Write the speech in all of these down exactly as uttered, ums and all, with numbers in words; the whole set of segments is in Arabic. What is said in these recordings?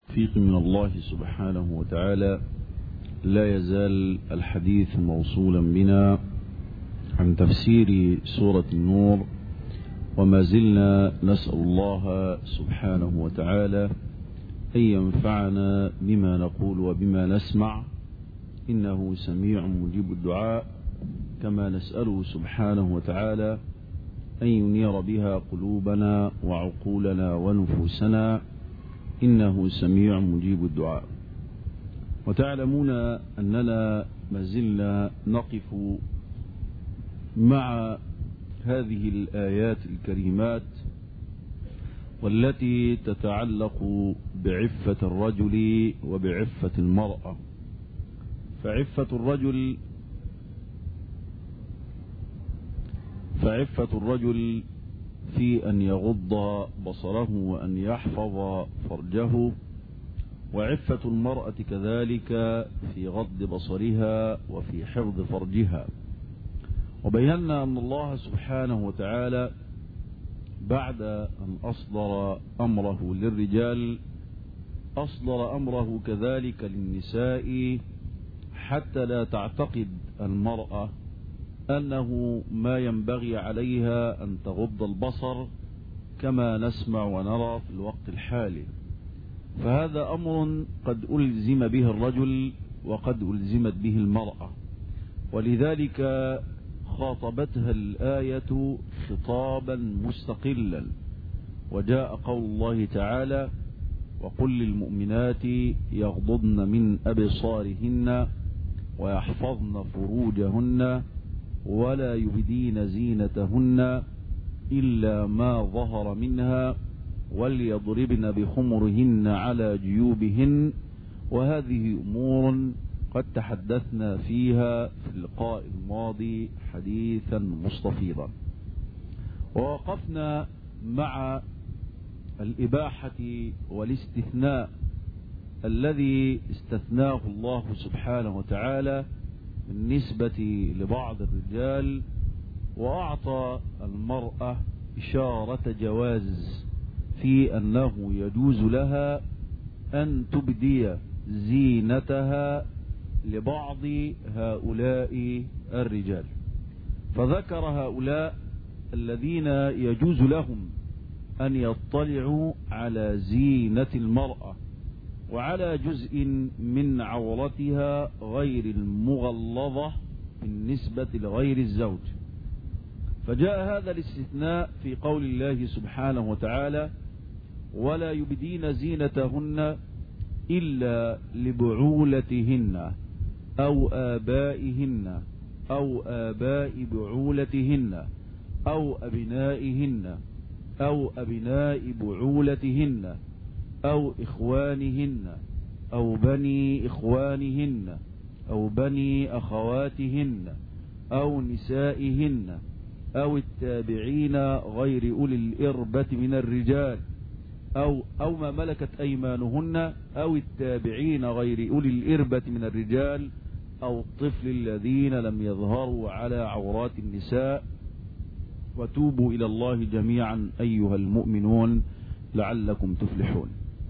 توفيق من الله سبحانه وتعالى لا يزال الحديث موصولا بنا عن تفسير سورة النور، وما زلنا نسأل الله سبحانه وتعالى أن ينفعنا بما نقول وبما نسمع، إنه سميع مجيب الدعاء، كما نسأله سبحانه وتعالى أن ينير بها قلوبنا وعقولنا ونفوسنا، إنه سميع مجيب الدعاء. وتعلمون أننا ما زلنا نقف مع هذه الآيات الكريمات والتي تتعلق بعفة الرجل وبعفة المرأة. فعفة الرجل فعفة الرجل في أن يغض بصره وأن يحفظ فرجه، وعفة المرأة كذلك في غض بصرها وفي حفظ فرجها. وبينا أن الله سبحانه وتعالى بعد أن أصدر أمره للرجال أصدر أمره كذلك للنساء، حتى لا تعتقد المرأة أنه ما ينبغي عليها أن تغض البصر كما نسمع ونرى في الوقت الحالي. فهذا أمر قد ألزم به الرجل وقد ألزمت به المرأة، ولذلك خاطبتها الآية خطابا مستقلا. وجاء قول الله تعالى: وقل للمؤمنات يغضضن من أبصارهن ويحفظن فروجهن ولا يبدين زينتهن إلا ما ظهر منها وليضربن بخمرهن على جيوبهن. وهذه أمور قد تحدثنا فيها في اللقاء الماضي حديثا مستفيضا، ووقفنا مع الإباحة والاستثناء الذي استثناه الله سبحانه وتعالى بالنسبة لبعض الرجال، وأعطى المرأة إشارة جواز في أنه يجوز لها أن تبدي زينتها لبعض هؤلاء الرجال. فذكر هؤلاء الذين يجوز لهم أن يطلعوا على زينة المرأة وعلى جزء من عورتها غير المغلظة بالنسبة لغير الزوج. فجاء هذا الاستثناء في قول الله سبحانه وتعالى: ولا يبدين زينتهن إلا لبعولتهن أو آبائهن أو آباء بعولتهن أو أبنائهن أو أبناء بعولتهن أو إخوانهن أو بني إخوانهن أو بني أخواتهن أو نسائهن أو التابعين غير أولي الإربة من الرجال أو أو ما ملكت أيمانهن أو التابعين غير أولي الإربة من الرجال أو الطفل الذين لم يظهروا على عورات النساء. وتوبوا إلى الله جميعا أيها المؤمنون لعلكم تفلحون.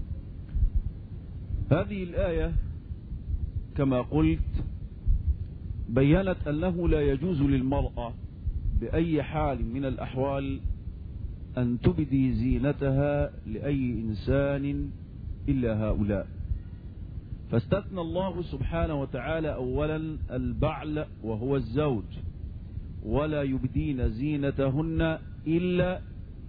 هذه الآية كما قلت بيّنت أنه لا يجوز للمرأة بأي حال من الأحوال أن تبدي زينتها لأي إنسان إلا هؤلاء. فاستثنى الله سبحانه وتعالى أولا البعل وهو الزوج: ولا يبدين زينتهن إلا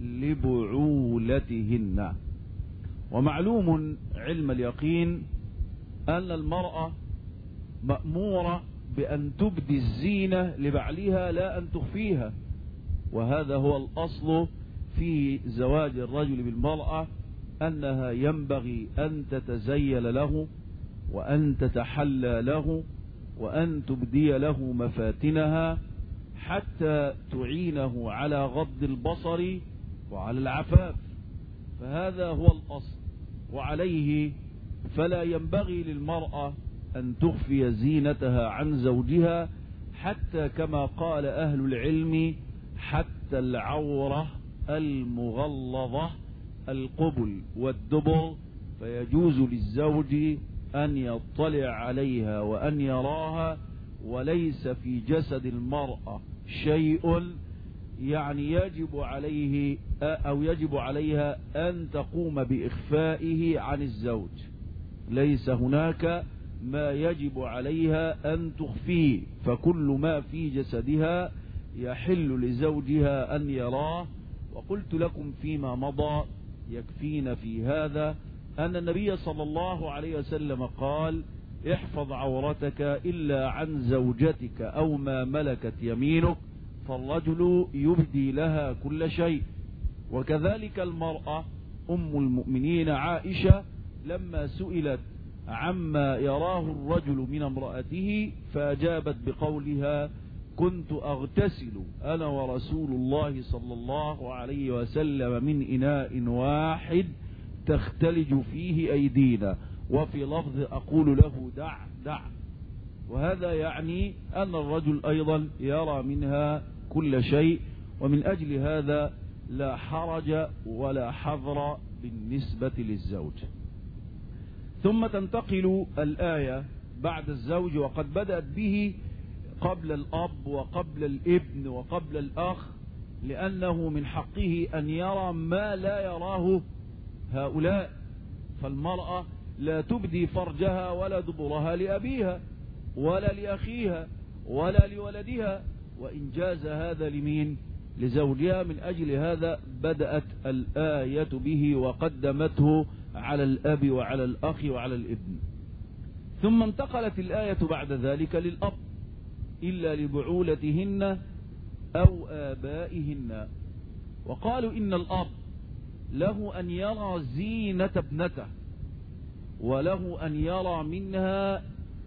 لبعولتهن. ومعلوم علم اليقين أن المرأة مأمورة بأن تبدي الزينة لبعلها لا أن تخفيها، وهذا هو الأصل في زواج الرجل بالمرأة، أنها ينبغي أن تتزين له وأن تتحلى له وأن تبدي له مفاتنها حتى تعينه على غض البصر وعلى العفاف. فهذا هو الأصل، وعليه فلا ينبغي للمرأة أن تخفي زينتها عن زوجها، حتى كما قال أهل العلم حتى العورة المغلظة القبل والدبر، فيجوز للزوج أن يطلع عليها وأن يراها، وليس في جسد المرأة شيء يعني يجب عليه أو يجب عليها أن تقوم بإخفائه عن الزوج. ليس هناك ما يجب عليها أن تخفيه، فكل ما في جسدها يحل لزوجها أن يراه. وقلت لكم فيما مضى يكفينا في هذا أن النبي صلى الله عليه وسلم قال: احفظ عورتك إلا عن زوجتك أو ما ملكت يمينك، فالرجل يبدي لها كل شيء. وكذلك المرأة أم المؤمنين عائشة لما سئلت عما يراه الرجل من امرأته فأجابت بقولها: كنت أغتسل أنا ورسول الله صلى الله عليه وسلم من إناء واحد تختلج فيه أيدينا، وفي لفظ أقول له دع دع. وهذا يعني أن الرجل أيضا يرى منها كل شيء، ومن أجل هذا لا حرج ولا حظر بالنسبة للزوج. ثم تنتقل الآية بعد الزوج، وقد بدأت به قبل الأب وقبل الابن وقبل الأخ، لأنه من حقه أن يرى ما لا يراه هؤلاء. فالمرأة لا تبدي فرجها ولا دبرها لأبيها ولا لأخيها ولا لولدها، وإن جاز هذا لمين؟ لزوجها. من أجل هذا بدأت الآية به وقدمته على الأب وعلى الأخ وعلى الابن. ثم انتقلت الآية بعد ذلك للأب: إلا لبعولتهن أو آبائهن. وقالوا إن الأب له أن يرى زينة ابنته، وله أن يرى منها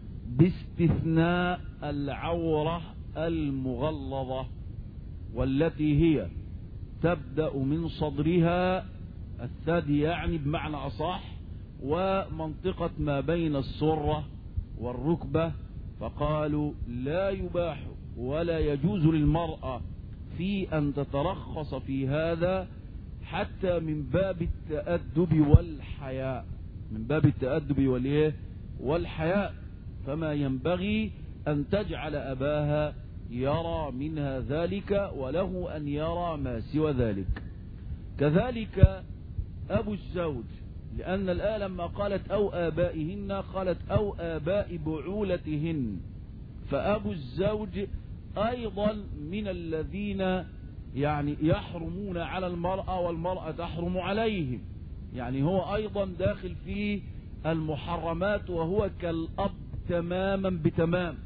باستثناء العورة المغلظة، والتي هي تبدأ من صدرها الثدي يعني بمعنى أصح، ومنطقة ما بين السرة والركبة. فقالوا لا يباح ولا يجوز للمرأة في أن تترخص في هذا، حتى من باب التأدب والحياء، من باب التأدب والإيه والحياء. فما ينبغي أن تجعل أباها يرى منها ذلك، وله أن يرى ما سوى ذلك. كذلك أبو الزوج، لأن الآية لما قالت أو آبائهن قالت أو آباء بعولتهن، فأبو الزوج أيضا من الذين يعني يحرمون على المرأة والمرأة تحرم عليهم، يعني هو أيضا داخل في المحرمات، وهو كالأب تماما بتمام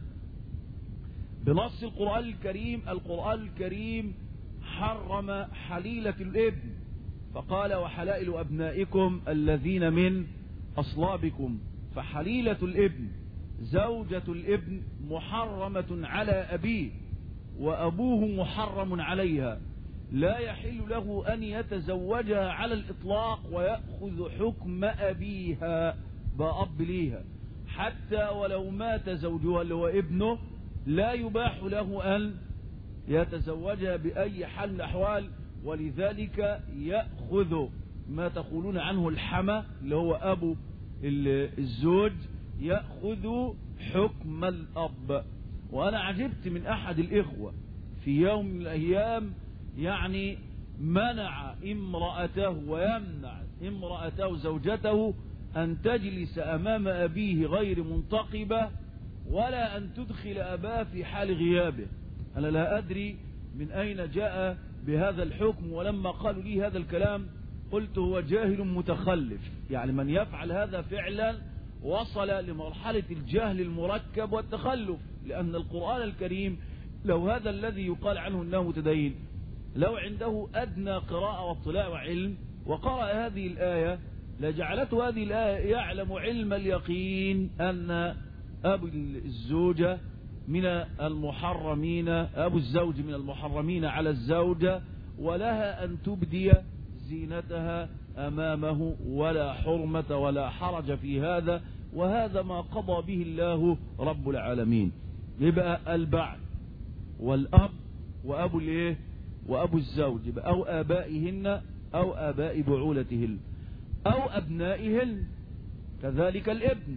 بنص القرآن الكريم. القرآن الكريم حرم حليلة الابن، فقال وحلائل أبنائكم الذين من أصلابكم. فحليلة الابن زوجة الابن محرمة على أبيه، وأبوه محرم عليها، لا يحل له أن يتزوجها على الإطلاق ويأخذ حكم أبيها بأب ليها، حتى ولو مات زوجها اللي هو ابنه لا يباح له أن يتزوجها بأي حال من الأحوال. ولذلك يأخذ ما تقولون عنه الحمى اللي هو أبو الزوج، يأخذ حكم الأب. وأنا عجبت من أحد الإخوة في يوم من الأيام يعني منع امرأته ويمنع امرأته زوجته أن تجلس أمام أبيه غير منتقبة، ولا أن تدخل أباه في حال غيابه. أنا لا أدري من أين جاء بهذا الحكم، ولما قالوا لي هذا الكلام قلت هو جاهل متخلف. يعني من يفعل هذا فعلا وصل لمرحلة الجهل المركب والتخلف، لأن القرآن الكريم لو هذا الذي يقال عنه أنه متدين لو عنده أدنى قراءة واطلاع وعلم وقرأ هذه الآية لجعلته هذه الآية يعلم علم اليقين أن أبو الزوجة من المحرمين، أبو الزوج من المحرمين على الزوجة، ولها أن تبدي زينتها أمامه، ولا حرمة ولا حرج في هذا. وهذا ما قضى به الله رب العالمين. يبقى البعل والأب وأبو الإيه وأبو الزوج، يبقى أو آبائهن أو آباء بعولتهن أو أبنائهن. كذلك الابن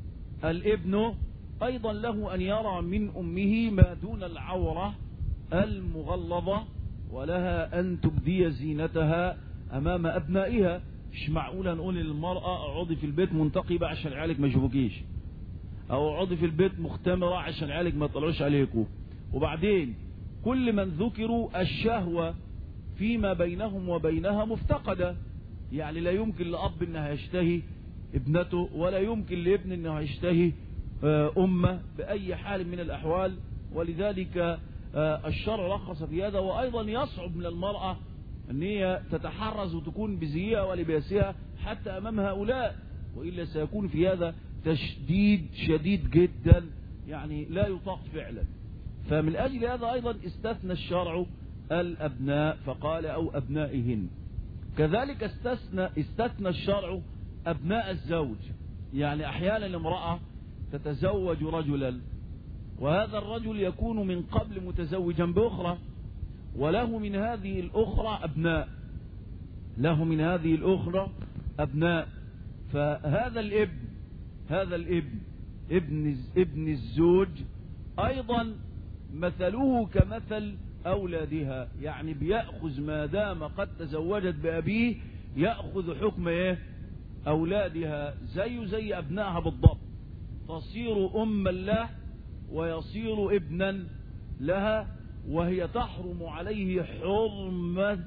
الابن أيضا له أن يرى من أمه ما دون العورة المغلظة، ولها أن تبدي زينتها أمام أبنائها. مش معقولة نقول للمرأة اقعدي في البيت منتقبة عشان عيالك ما يشوفوكيش، أو اقعدي في البيت مختمرة عشان عيالك ما يطلعوش عليكم. وبعدين كل من ذكروا الشهوة فيما بينهم وبينها مفتقدة، يعني لا يمكن لأب أنها يشتهي ابنته، ولا يمكن لابن أنه يشتهي أمه بأي حال من الأحوال. ولذلك الشرع رخص في هذا. وأيضا يصعب من المرأة أن هي تتحرز وتكون بزيها ولباسها حتى أمام هؤلاء، وإلا سيكون في هذا تشديد شديد جدا يعني لا يطاق فعلا. فمن أجل هذا أيضا استثنى الشرع الأبناء فقال أو أبنائهن. كذلك استثنى, استثنى الشرع أبناء الزوج. يعني أحيانا الامرأة تتزوج رجلا، وهذا الرجل يكون من قبل متزوجا بأخرى، وله من هذه الأخرى أبناء له من هذه الأخرى أبناء فهذا الابن هذا الابن ابن ابن الزوج أيضا مثله كمثل أولادها، يعني بيأخذ ما دام قد تزوجت بأبيه يأخذ حكم إيه؟ أولادها، زي زي أبنائها بالضبط. تصير أما له ويصير ابنا لها، وهي تحرم عليه حرمة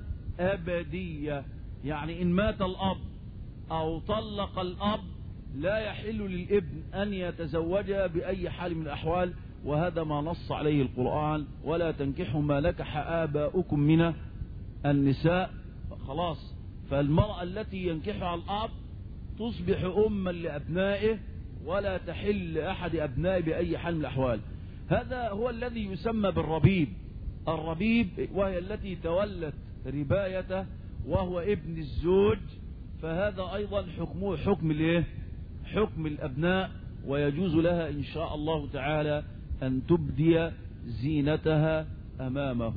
أبدية. يعني إن مات الأب أو طلق الأب لا يحل للابن أن يتزوجها بأي حال من الأحوال، وهذا ما نص عليه القرآن: ولا تنكحوا ما نكح آباؤكم من النساء. خلاص، فالمرأة التي ينكحها الأب تصبح أما لأبنائه ولا تحل لأحد أبنائه بأي حال من الأحوال. هذا هو الذي يسمى بالربيب. الربيب وهي التي تولت ربايته وهو ابن الزوج، فهذا أيضا حكمه حكم الايه؟ حكم الأبناء، ويجوز لها إن شاء الله تعالى أن تبدي زينتها أمامه.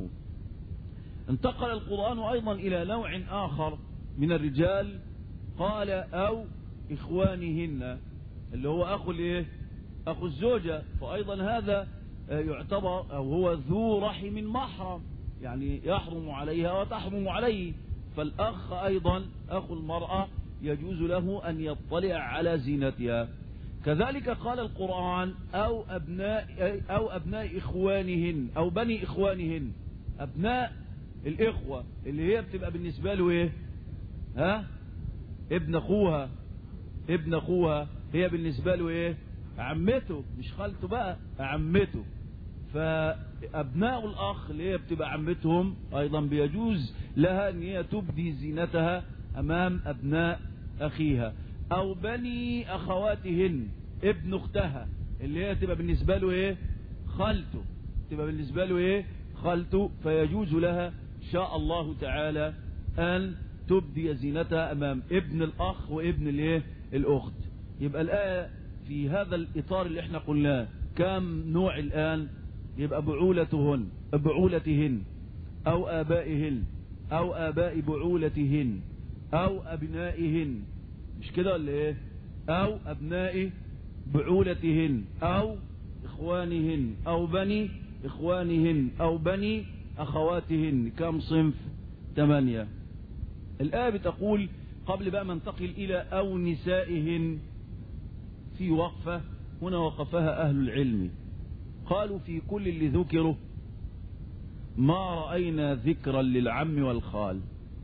انتقل القرآن أيضا إلى نوع آخر من الرجال، قال أو إخوانهن، اللي هو أخو الايه؟ أخو الزوجة. فأيضا هذا يعتبر أو هو ذو رحم محرم، يعني يحرم عليها وتحرم عليه. فالأخ أيضا أخو المرأة يجوز له أن يطلع على زينتها. كذلك قال القرآن أو أبناء أو أبناء إخوانهن أو بني إخوانهن. أبناء الإخوة اللي هي بتبقى بالنسبة له إيه؟ ها؟ ابن أخوها ابن أخوها هي بالنسبة له إيه؟ عمته، مش خالته بقى، عمته. فأبناء الأخ اللي هي بتبقى عمتهم أيضا بيجوز لها أن هي تبدي زينتها أمام أبناء أخيها. أو بني أخواتهن، ابن أختها اللي هي تبقى بالنسبة له إيه؟ خالته، تبقى بالنسبة له إيه؟ خالته. فيجوز لها شاء الله تعالى أن تبدي زينتها أمام ابن الأخ وابن الإيه؟ الأخت. يبقى الآية في هذا الإطار اللي احنا قلناه كم نوع الآن؟ يبقى بعولتهن بعولتهن أو آبائهن أو آباء بعولتهن أو أبنائهن، مش كده ولا إيه؟ أو أبناء بعولتهن أو إخوانهن أو بني إخوانهن أو بني أخواتهن. كم صنف؟ ثمانية. الآية بتقول قبل بقى ما ننتقل إلى أو نسائهن في وقفة هنا وقفها أهل العلم، قالوا في كل اللي ذكره ما رأينا ذكرا للعم والخال.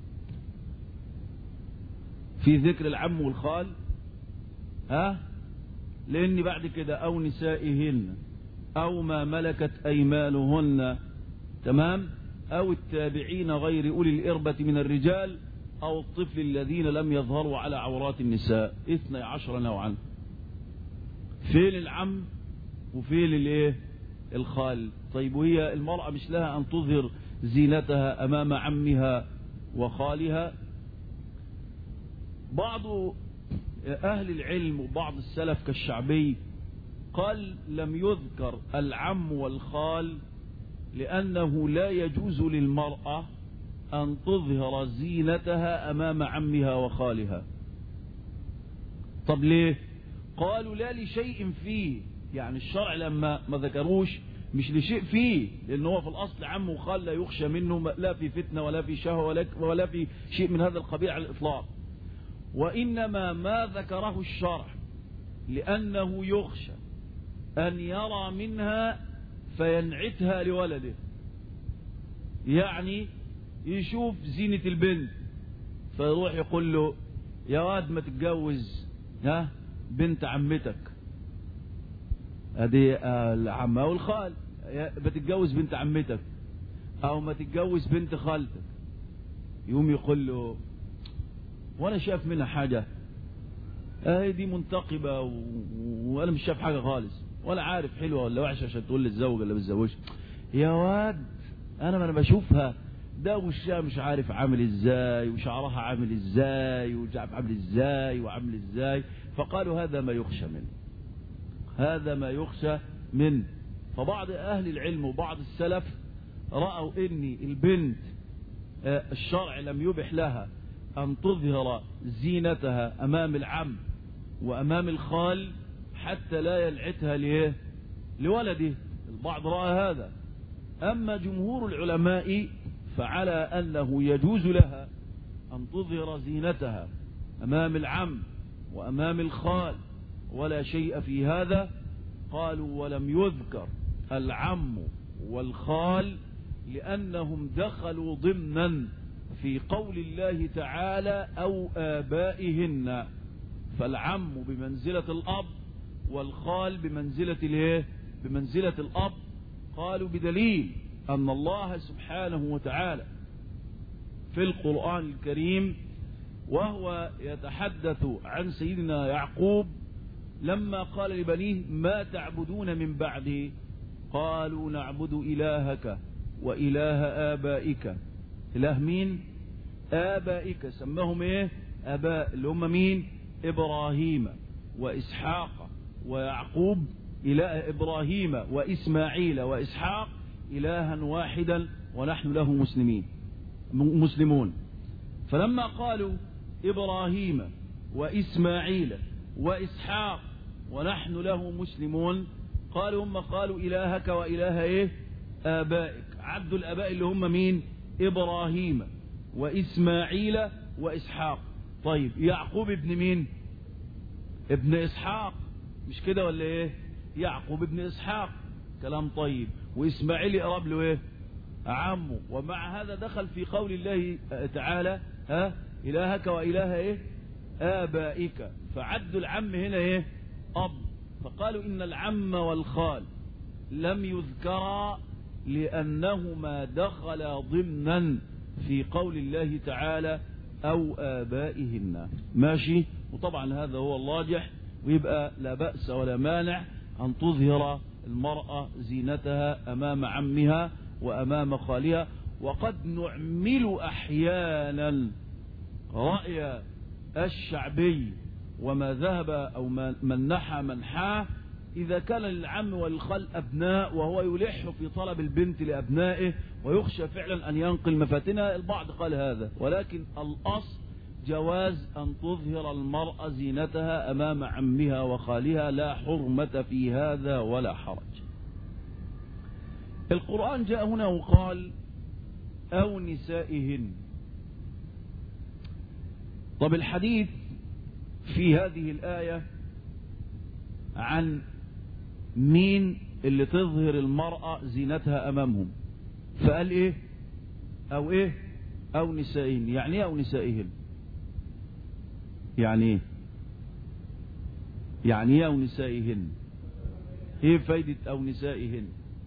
في ذكر العم والخال ها؟ لأن بعد كده أو نسائهن أو ما ملكت أيمانهن، تمام، أو التابعين غير أولي الإربة من الرجال أو الطفل الذين لم يظهروا على عورات النساء. اثني عشر نوعا. فين العم وفين الايه؟ الخال. طيب وهي المرأة مش لها أن تظهر زينتها أمام عمها وخالها؟ بعض أهل العلم وبعض السلف كالشعبي قال لم يذكر العم والخال لأنه لا يجوز للمرأة أن تظهر زينتها أمام عمها وخالها. طب ليه؟ قالوا لا لشيء فيه، يعني الشرع لما ما ذكروش مش لشيء فيه، لأن هو في الأصل عم وخال لا يخشى منه، لا في فتنة ولا في شهوة ولا, ولا في شيء من هذا القبيل على الإطلاق. وإنما ما ذكره الشرع لأنه يخشى أن يرى منها فينعتها لولده، يعني يشوف زينة البنت فيروح يقول له يا واد ما تتجوز ها بنت عمتك، ادي العمة والخال، بتتجوز بنت عمتك او ما تتجوز بنت خالتك. يقوم يقول له وانا شايف منها حاجة، اهي دي منتقبة و... وانا مش شايف حاجة خالص، ولا عارف حلوة ولا وحشة عشان تقول للزوج ولا بالزوج. يا واد انا ما انا بشوفها ده وشها مش عارف عامل ازاي وشعرها عامل ازاي وجعب عامل ازاي وعامل ازاي. فقالوا هذا ما يخشى منه، هذا ما يخشى منه. فبعض اهل العلم وبعض السلف رأوا ان البنت الشرع لم يبح لها ان تظهر زينتها امام العم وامام الخال حتى لا يلعتها ليه لولده. البعض رأى هذا. اما جمهور العلماء فعلى انه يجوز لها ان تظهر زينتها امام العم وامام الخال ولا شيء في هذا. قالوا ولم يذكر العم والخال لأنهم دخلوا ضمنا في قول الله تعالى أو آبائهن، فالعم بمنزلة الأب والخال بمنزلة الايه بمنزلة الأب. قالوا بدليل أن الله سبحانه وتعالى في القرآن الكريم وهو يتحدث عن سيدنا يعقوب لما قال لبنيه ما تعبدون من بعدي، قالوا نعبد إلهك وإله آبائك. إله مين؟ آبائك، سماهم إيه؟ آباء، اللي هم مين؟ إبراهيم وإسحاق ويعقوب، إله إبراهيم وإسماعيل وإسحاق إلها واحدا ونحن له مسلمين مسلمون. فلما قالوا إبراهيم وإسماعيل وإسحاق ونحن له مسلمون، قالوا هم قالوا إلهك وإله إيه؟ آبائك. عبد الآباء اللي هم مين؟ إبراهيم وإسماعيل وإسحاق. طيب يعقوب ابن مين؟ ابن إسحاق، مش كده ولا إيه؟ يعقوب ابن إسحاق، كلام طيب. وإسماعيل يقرب له إيه؟ عمه. ومع هذا دخل في قول الله تعالى ها إلهك وإله إيه؟ آبائك. فعدوا العم هنا إيه؟ أب. فقالوا إن العم والخال لم يذكرا لأنهما دخلا ضمنا في قول الله تعالى أو آبائهن. ماشي. وطبعا هذا هو الراجح، ويبقى لا بأس ولا مانع أن تظهر المرأة زينتها أمام عمها وأمام خالها. وقد نعمل أحيانا رأي الشعبي وما ذهب أو من نحى منحاه إذا كان للعم والخال أبناء وهو يلح في طلب البنت لأبنائه ويخشى فعلا أن ينقل مفاتنها. البعض قال هذا، ولكن الأصل جواز أن تظهر المرأة زينتها أمام عمها وخالها، لا حرمة في هذا ولا حرج. القرآن جاء هنا وقال أو نسائهن. طب الحديث في هذه الآية عن مين اللي تظهر المرأة زينتها أمامهم، فقال إيه؟ أو إيه؟ أو نسائهن. يعني إيه أو نسائهن؟ يعني إيه؟ يعني إيه أو نسائهن؟ إيه فايدة أو نسائهن؟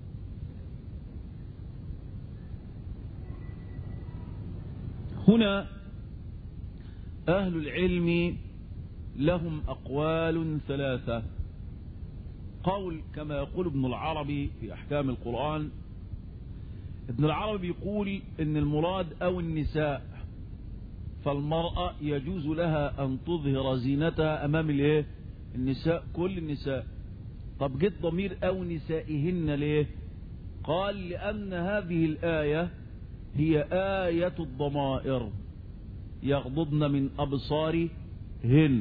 هنا أهل العلم لهم أقوال ثلاثة. قول كما يقول ابن العربي في أحكام القرآن، ابن العربي يقول إن المراد أو النساء، فالمرأة يجوز لها أن تظهر زينتها أمام الايه؟ النساء، كل النساء. طب جت ضمير أو نسائهن ليه؟ قال لأن هذه الآية هي آية الضمائر، يغضضن من أبصارهن.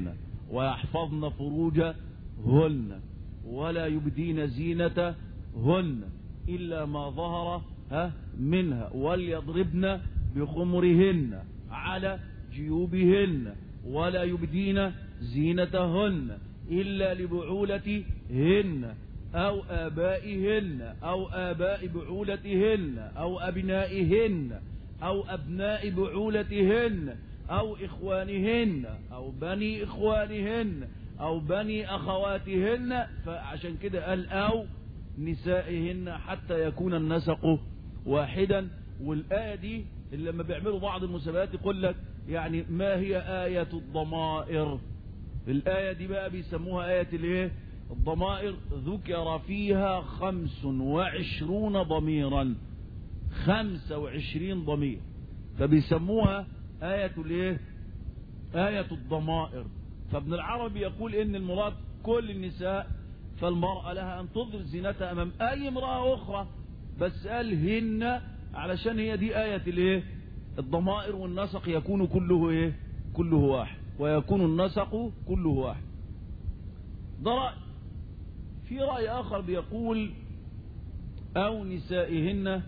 ويحفظن فروجهن ولا يبدين زينتهن إلا ما ظهر ها منها وليضربن بخمرهن على جيوبهن ولا يبدين زينتهن إلا لبعولتهن أو آبائهن أو آباء بعولتهن أو أبنائهن أو أبناء بعولتهن أو إخوانهن أو بني إخوانهن أو بني أخواتهن. فعشان كده قال أو نسائهن حتى يكون النسق واحدا. والآية دي اللي لما بيعملوا بعض المسابقات يقول لك يعني ما هي آية الضمائر. الآية دي بقى بيسموها آية الايه؟ الضمائر. ذكر فيها خمس وعشرون ضميرا، خمسة وعشرين ضمير، فبيسموها آية الايه؟ آية الضمائر. فابن العربي يقول ان المراد كل النساء، فالمرأة لها ان تظهر زينتها امام اي امرأة اخرى، بس قال هن علشان هي دي آية الايه؟ الضمائر. والنسق يكون كله ايه؟ كله واحد، ويكون النسق كله واحد. ده رأي. في رأي آخر بيقول أو نسائهن،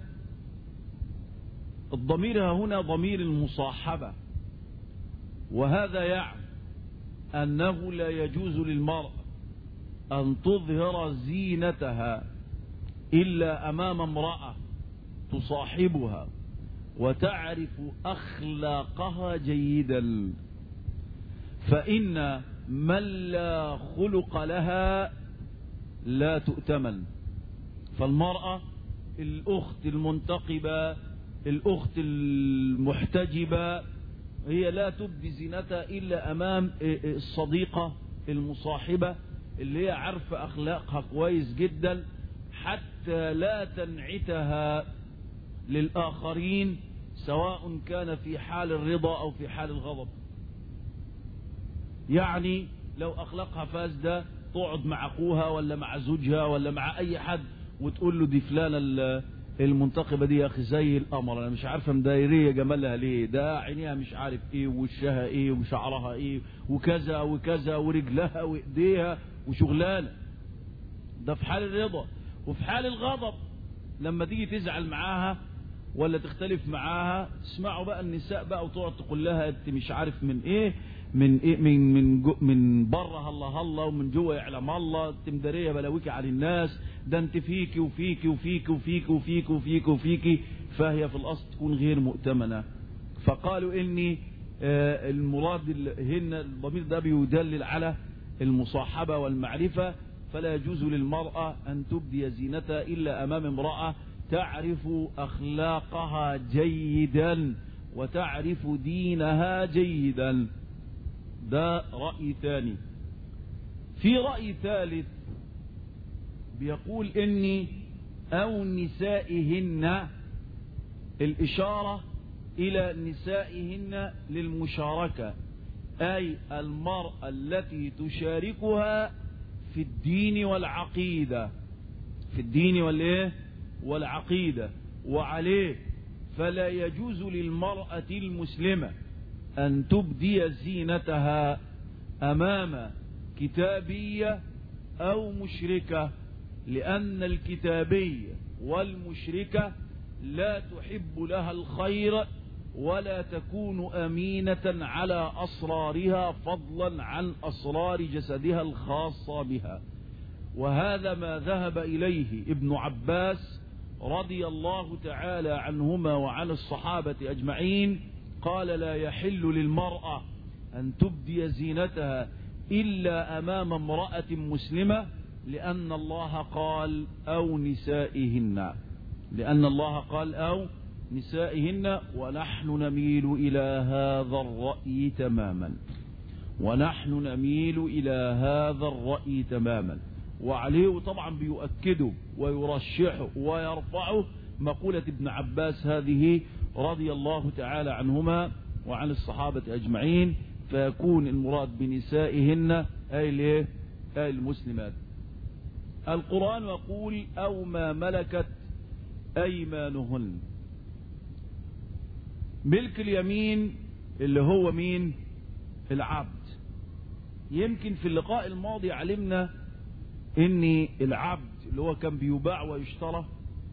الضمير هنا ضمير المصاحبة، وهذا يعني أنه لا يجوز للمرأة أن تظهر زينتها إلا أمام امرأة تصاحبها وتعرف أخلاقها جيدا، فإن من لا خلق لها لا تؤتمن. فالمرأة الأخت المنتقبة الأخت المحتجبة هي لا تبدي زينتها إلا أمام الصديقة المصاحبة اللي هي عارفة أخلاقها كويس جدا، حتى لا تنعتها للآخرين سواء كان في حال الرضا أو في حال الغضب. يعني لو أخلاقها فاسدة تقعد مع أخوها ولا مع زوجها ولا مع أي حد وتقول له دي فلانة المنتقبة دي يا أخي زي القمر، أنا مش عارفة مدايرية جمالها ليه، ده عينيها مش عارف إيه ووشها إيه وشعرها إيه وكذا وكذا ورجلها وإيديها وشغلانة. ده في حال الرضا. وفي حال الغضب لما تيجي تزعل معاها ولا تختلف معاها، تسمعوا بقى النساء بقى وتقعد تقول لها أنت مش عارف من إيه من إيه من من جو من بره الله الله ومن جوه يعلم الله، انت مداريه بلاويكي على الناس، ده انت فيكي وفيكي وفيكي وفيكي وفيكي وفيكي وفيكي، فهي في الاصل تكون غير مؤتمنه. فقالوا اني آه المراد هن الضمير ده بيدلل على المصاحبه والمعرفه، فلا يجوز للمراه ان تبدي زينتها الا امام امراه تعرف اخلاقها جيدا وتعرف دينها جيدا. ده رأي ثاني. في رأي ثالث بيقول إني أو نسائهن، الإشارة إلى نسائهن للمشاركة، أي المرأة التي تشاركها في الدين والعقيدة، في الدين والإيه والعقيدة. وعليه فلا يجوز للمرأة المسلمة أن تبدي زينتها أمام كتابية أو مشركة، لأن الكتابية والمشركة لا تحب لها الخير ولا تكون أمينة على أسرارها فضلا عن أسرار جسدها الخاصة بها. وهذا ما ذهب إليه ابن عباس رضي الله تعالى عنهما وعن الصحابة أجمعين. قال لا يحل للمرأة أن تبدي زينتها إلا أمام امرأة مسلمة، لأن الله قال أو نسائهن، لأن الله قال أو نسائهن. ونحن نميل إلى هذا الرأي تماما، ونحن نميل إلى هذا الرأي تماما. وعليه طبعا بيؤكده ويرشحه ويرفعه مقولة ابن عباس هذه رضي الله تعالى عنهما وعن الصحابة أجمعين، فيكون المراد بنسائهن أي الايه؟ أي المسلمات. القرآن يقول أو ما ملكت أيمانهن. ملك اليمين اللي هو مين؟ العبد. يمكن في اللقاء الماضي علمنا ان العبد اللي هو كان بيباع ويشترى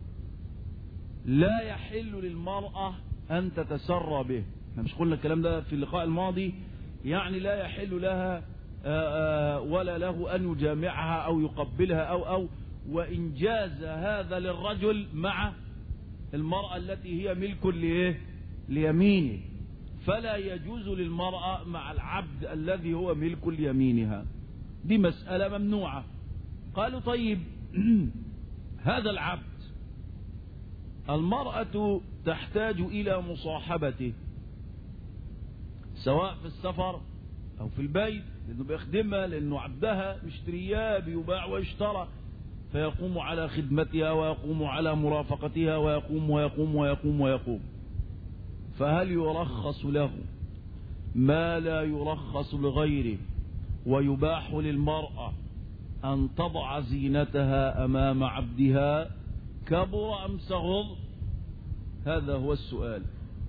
لا يحل للمرأة ان تتسرى به. احنا مش قلنا الكلام ده في اللقاء الماضي؟ يعني لا يحل لها آآ آآ ولا له ان يجامعها او يقبلها او او وان جاز هذا للرجل مع المرأة التي هي ملك لإيه؟ ليمينه، فلا يجوز للمرأة مع العبد الذي هو ملك ليمينها. دي مسألة ممنوعة. قالوا طيب هذا العبد المرأة تحتاج إلى مصاحبته سواء في السفر أو في البيت، لأنه بيخدمها، لأنه عبدها مشترياه بيباع ويشترى، فيقوم على خدمتها ويقوم على مرافقتها ويقوم ويقوم ويقوم ويقوم. فهل يرخص له ما لا يرخص لغيره ويباح للمرأة أن تضع زينتها أمام عبدها كبر أم صغر؟ هذا هو السؤال.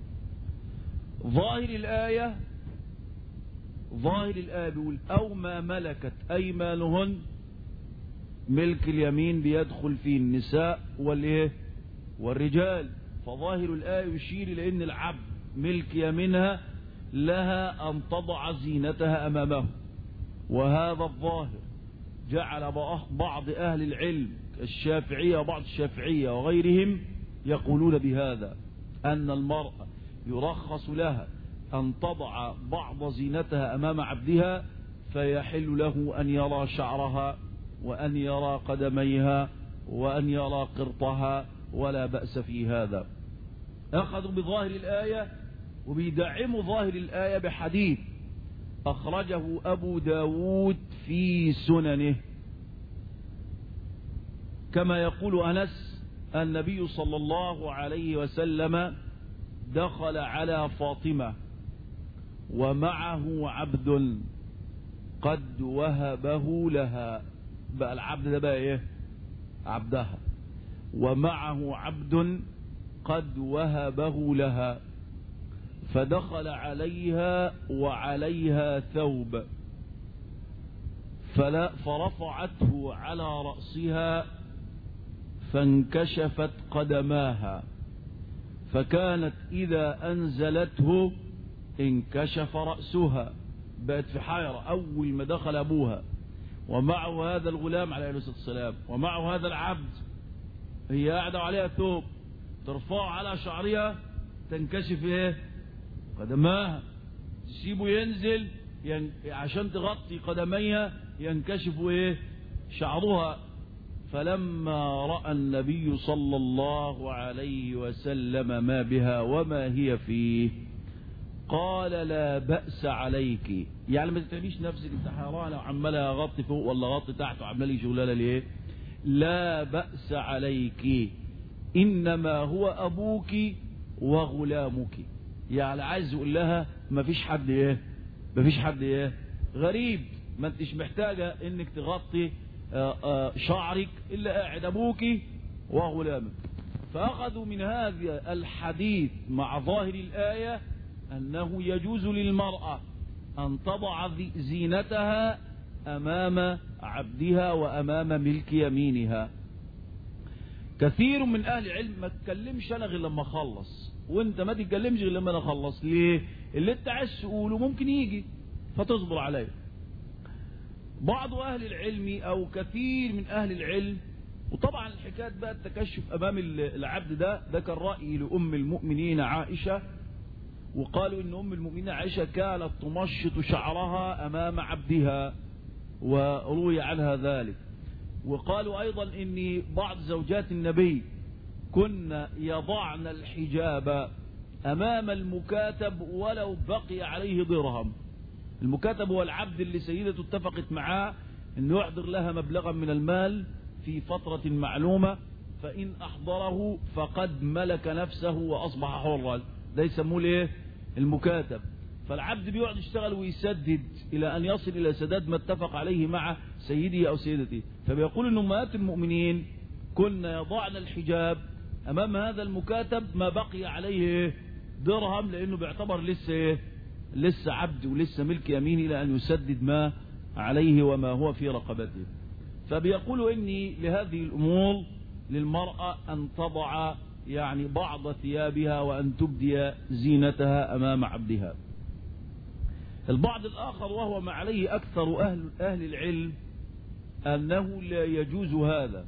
ظاهر الآية ظاهر الآية بيقول أو ما ملكت أيمانهن، ملك اليمين بيدخل فيه النساء والإيه والرجال، فظاهر الآية يشير إلى أن العبد ملك يمينها لها أن تضع زينتها أمامه. وهذا الظاهر جعل بعض أهل العلم الشافعية وبعض الشافعية وغيرهم يقولون بهذا، أن المرأة يرخص لها أن تضع بعض زينتها أمام عبدها، فيحل له أن يرى شعرها وأن يرى قدميها وأن يرى قرطها، ولا بأس في هذا. أخذوا بظاهر الآية وبيدعموا ظاهر الآية بحديث أخرجه أبو داود في سننه، كما يقول أنس النبي صلى الله عليه وسلم دخل على فاطمة ومعه عبد قد وهبه لها، بقى العبد ده بقى ايه؟ عبدها، ومعه عبد قد وهبه لها، فدخل عليها وعليها ثوب فلا فرفعته على رأسها فانكشفت قدماها، فكانت إذا أنزلته انكشف رأسها، بقت في حيرة أول ما دخل أبوها ومعه هذا الغلام عليه الصلاة والسلام ومعه هذا العبد، هي قاعدة عليها ثوب، ترفعه على شعرها تنكشف ايه؟ قدماها، تسيبه ينزل ين... عشان تغطي قدميها ينكشف ايه؟ شعرها. فلما رأى النبي صلى الله عليه وسلم ما بها وما هي فيه قال لا بأس عليك، يعني ما تتعبيش نفسك، انت حيرانه وعمالها غطي فوق ولا غطي تحت وعمال لي شغلانه ليه؟ لا بأس عليك انما هو ابوك وغلامك. يعني عايز يقول لها ما فيش حد ايه؟ ما فيش حد ايه؟ غريب، ما انتش محتاجه انك تغطي آآ آآ شعرك الا قاعد ابوك وغلامك. فاخذوا من هذا الحديث مع ظاهر الايه أنه يجوز للمرأة أن تضع زينتها أمام عبدها وأمام ملك يمينها. كثير من أهل العلم ما تكلمش أنا غير لما أخلص، وأنت ما تتكلمش غير لما أنا أخلص. ليه؟ اللي أنت عايز تقوله ممكن يجي فتصبر عليه. بعض أهل العلم أو كثير من أهل العلم، وطبعا الحكاية بقى التكشف أمام العبد ده ده كان رأي لأم المؤمنين عائشة، وقالوا إن أم المؤمنين عائشة كانت تمشط شعرها أمام عبدها وروي عنها ذلك. وقالوا أيضا إن بعض زوجات النبي كن يضعن الحجاب أمام المكاتب ولو بقي عليه درهم. المكاتب هو العبد اللي سيدته اتفقت معاه إنه يحضر لها مبلغا من المال في فترة معلومة، فإن أحضره فقد ملك نفسه وأصبح حرا، ده يسموه ليه؟ المكاتب. فالعبد بيقعد يشتغل ويسدد إلى أن يصل إلى سداد ما اتفق عليه مع سيدي أو سيدته. فبيقول إن أمهات المؤمنين كن يضعن الحجاب أمام هذا المكاتب ما بقي عليه درهم، لأنه بيعتبر لسه لسه عبد ولسه ملك يمين إلى أن يسدد ما عليه وما هو في رقبته. فبيقولوا إني لهذه الأمور للمرأة أن تضع يعني بعض ثيابها وأن تبدي زينتها أمام عبدها. البعض الآخر وهو ما عليه أكثر أهل, أهل العلم أنه لا يجوز هذا،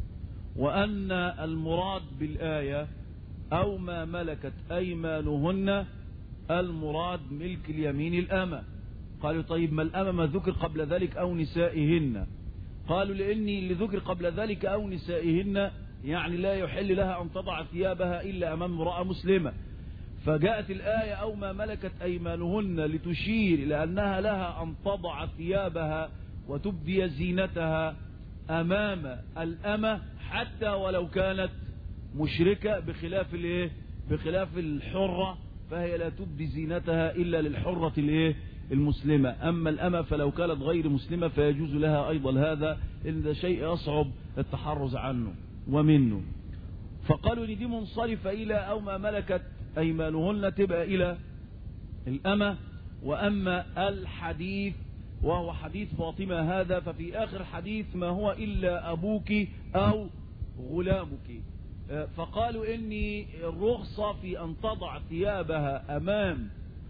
وأن المراد بالآية أو ما ملكت أيمانهن المراد ملك اليمين الأمة. قالوا طيب ما الأمة ما ذكر قبل ذلك أو نسائهن؟ قالوا لأني اللي ذكر قبل ذلك أو نسائهن يعني لا يحل لها أن تضع ثيابها إلا أمام امرأة مسلمة، فجاءت الآية أو ما ملكت أيمانهن لتشير إلى أنها لها أن تضع ثيابها وتبدي زينتها أمام الأمة حتى ولو كانت مشركة، بخلاف الايه بخلاف الحرة فهي لا تبدي زينتها إلا للحرة الايه المسلمة. أما الأمة فلو كانت غير مسلمة فيجوز لها أيضا هذا، إن ده شيء يصعب التحرز عنه ومنه. فقالوا إن دي منصرفة إلى أو ما ملكت أيمانهن تبقى إلى الأمة. وأما الحديث وهو حديث فاطمة هذا ففي آخر حديث ما هو إلا أبوك أو غلامك. فقالوا إني الرخصة في أن تضع ثيابها أمام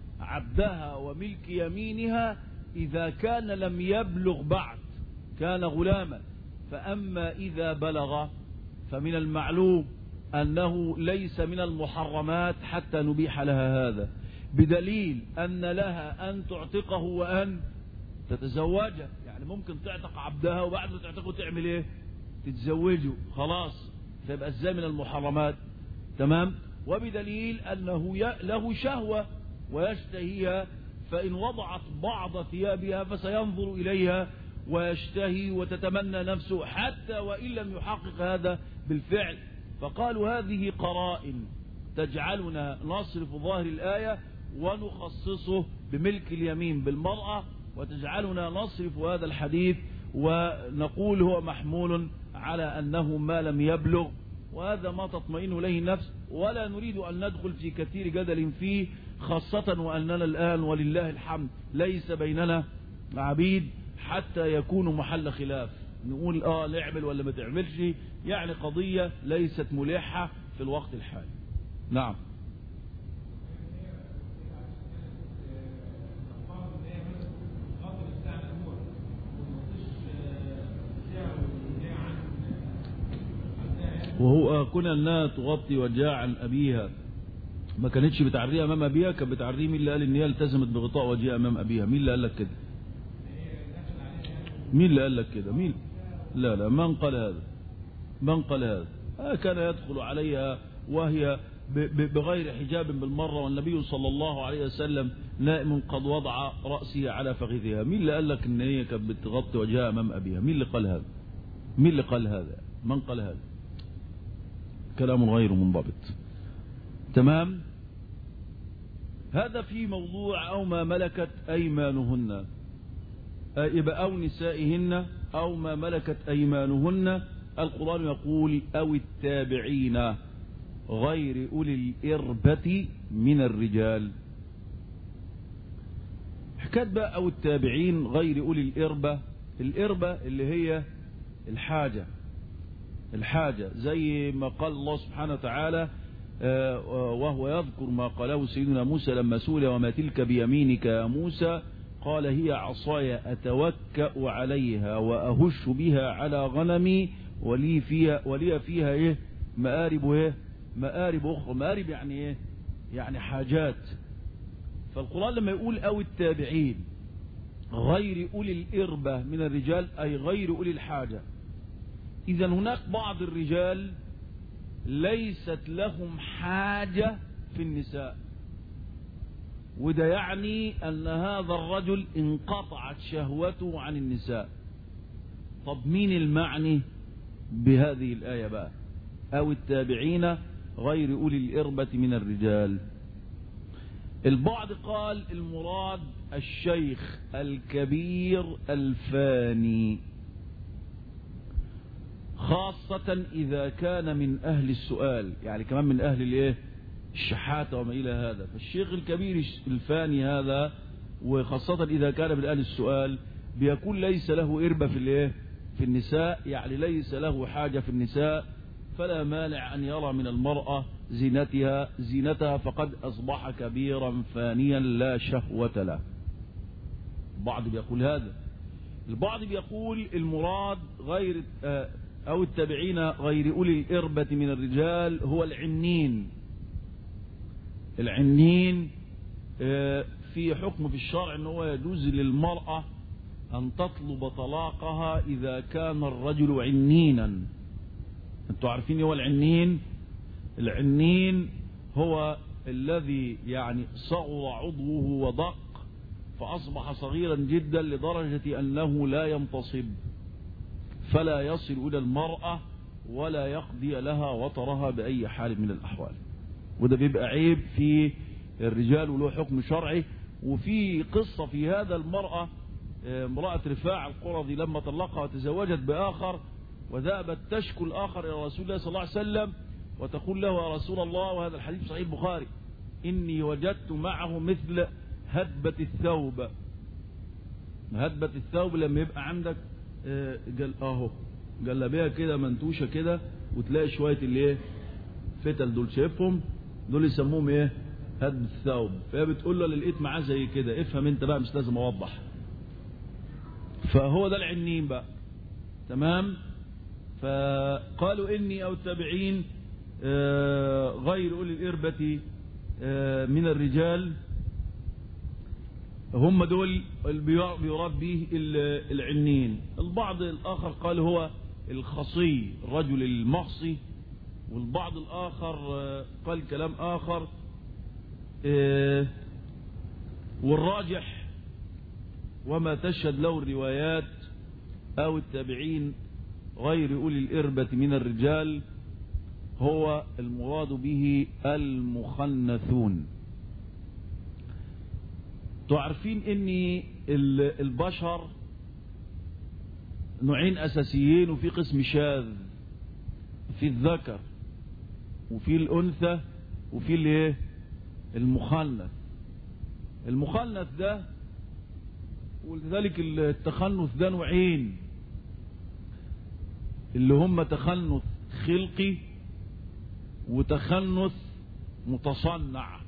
عبدها وملك يمينها إذا كان لم يبلغ بعد، كان غلاما. فأما إذا بلغ فمن المعلوم أنه ليس من المحرمات حتى نبيح لها هذا، بدليل أن لها أن تعتقه وأن تتزوجه. يعني ممكن تعتق عبدها وبعد ما تعتقه تعمل إيه؟ تتزوجه خلاص، فيبقى ازاي من المحرمات؟ تمام. وبدليل أنه له شهوة ويشتهيها، فإن وضعت بعض ثيابها فسينظر إليها ويشتهي وتتمنى نفسه حتى وإن لم يحقق هذا بالفعل. فقالوا هذه قرائن تجعلنا نصرف ظاهر الآية ونخصصه بملك اليمين بالمرأة، وتجعلنا نصرف هذا الحديث ونقول هو محمول على أنه ما لم يبلغ، وهذا ما تطمئن إليه النفس، ولا نريد أن ندخل في كثير جدل فيه، خاصة وأننا الآن ولله الحمد ليس بيننا عبيد حتى يكون محل خلاف نقول آه نعمل ولا ما تعملش، يعني قضية ليست ملحة في الوقت الحالي. نعم. وهو كنا انها تغطي وجهها عن ابيها، ما كانتش بتعريها امام ابيها، كانت بتعريه. مين اللي قال ان هي التزمت بغطاء وجهها امام ابيها؟ مين اللي قال لك كده؟ مين اللي قال لك كده؟ مين؟ لا لا، من قال هذا؟ من قال هذا؟ آه كان يدخل عليها وهي بغير حجاب بالمرة، والنبي صلى الله عليه وسلم نائم قد وضع رأسه على فخذها. مين اللي قال لك ان هي كانت بتغطي وجهها امام ابيها؟ مين اللي قال هذا؟ مين اللي قال هذا؟ من قال هذا؟ كلام غير منضبط. تمام. هذا في موضوع أو ما ملكت أيمانهن، يبقى أو نسائهن أو ما ملكت أيمانهن. القرآن يقول أو التابعين غير أولي الإربة من الرجال. حكاية بقى أو التابعين غير أولي الإربة، الإربة اللي هي الحاجة، الحاجة زي ما قال الله سبحانه وتعالى وهو يذكر ما قاله سيدنا موسى لما سئل وما تلك بيمينك يا موسى قال هي عصاي أتوكأ عليها وأهش بها على غنمي ولي فيها ولي فيها إيه مآرب إيه مآرب أخرى. مآرب يعني إيه؟ يعني حاجات. فالقرآن لما يقول أو التابعين غير أولي الإربة من الرجال أي غير أولي الحاجة، إذا هناك بعض الرجال ليست لهم حاجة في النساء، وده يعني أن هذا الرجل انقطعت شهوته عن النساء. طب مين المعني بهذه الآية بقى؟ أو التابعين غير أولي الإربة من الرجال. البعض قال المراد الشيخ الكبير الفاني، خاصة إذا كان من أهل السؤال، يعني كمان من أهل الإيه الشحاتة وما إلى هذا. فالشيخ الكبير الفاني هذا، وخاصة إذا كان من أهل السؤال، بيكون ليس له إربة في الايه في النساء، يعني ليس له حاجة في النساء، فلا مانع أن يرى من المرأة زينتها زينتها فقد أصبح كبيرا فانيا لا شهوة له. البعض بيقول هذا. البعض بيقول المراد غير أو التابعين غير أولي الإربة من الرجال هو العنين. العنين في حكم في الشرع أنه يجوز للمرأة أن تطلب طلاقها إذا كان الرجل عنينا. أنتوا عارفين هو العنين؟ العنين هو الذي يعني صغر عضوه ودق فأصبح صغيرا جدا لدرجة أنه لا ينتصب فلا يصل إلى المرأة ولا يقضي لها وطرها بأي حال من الأحوال. وده بيبقى عيب في الرجال وله حكم شرعي. وفي قصة في هذا المرأة، امرأة رفاع القرظي لما طلقها وتزوجت بآخر وذهبت تشكو الآخر إلى رسول الله صلى الله عليه وسلم وتقول له يا رسول الله، وهذا الحديث صحيح البخاري، إني وجدت معه مثل هدبة الثوب. هدبة الثوب لما يبقى عندك قال اهو جلابيه كده منتوشه كده وتلاقي شويه الايه فتل دول شايفهم دول يسموهم ايه هدبة الثوب. فهي بتقول له اللي لقيت معاه زي كده افهم انت بقى مش لازم اوضح. فهو ده العنين بقى. تمام. فقالوا اني او التابعين غير اولي الاربه من الرجال هم دول اللي بيراد به العنين. البعض الآخر قال هو الخصي الرجل المخصي، والبعض الآخر قال كلام آخر. والراجح وما تشهد له الروايات أو التابعين غير أولي الإربة من الرجال هو المراد به المخنثون. تعرفين ان البشر نوعين اساسيين، وفي قسم شاذ، في الذكر وفي الانثى وفي الايه المخنث. المخنث ده ولذلك التخنث ده نوعين، اللي هم تخنث خلقي وتخنث متصنع.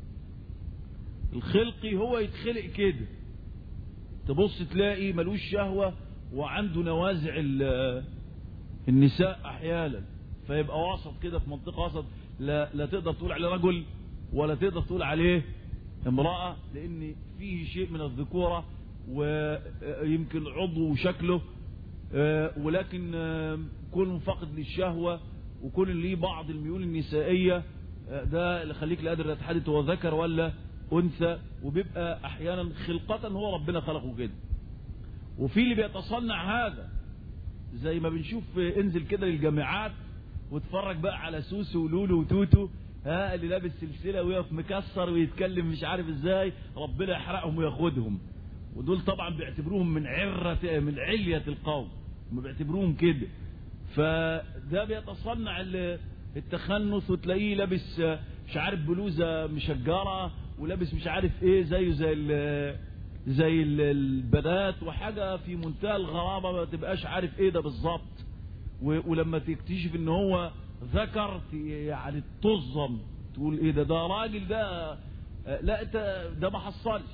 الخلقي هو يتخلق كده، تبص تلاقي ملوش شهوة وعنده نوازع النساء احيانا، فيبقى وسط كده في منطقة وسط، لا, لا تقدر تقول عليه رجل ولا تقدر تقول عليه امرأة، لان فيه شيء من الذكورة ويمكن عضو وشكله، ولكن كل فقد للشهوة وكل ليه بعض الميول النسائية، ده اللي خليك لا قادر تحدد هو ذكر ولا أنثى. وبيبقى أحيانا خلقة هو ربنا خلقه كده. وفي اللي بيتصنع هذا، زي ما بنشوف انزل كده للجامعات واتفرج بقى على سوسو ولولو وتوتو، ها اللي لابس سلسلة ويقف مكسر ويتكلم مش عارف ازاي، ربنا يحرقهم وياخدهم. ودول طبعا بيعتبروهم من عرة من علية القوم، ما بيعتبروهم كده. فده بيتصنع التخنث، وتلاقيه لابس مش عارف بلوزة مشجرة ولابس مش عارف ايه زيه زي ال زي البنات، وحاجة في منتهى الغرابة ما تبقاش عارف ايه ده بالظبط. ولما تكتشف ان هو ذكر يعني تظلم تقول ايه ده ده راجل ده، لا انت ده ما حصلش.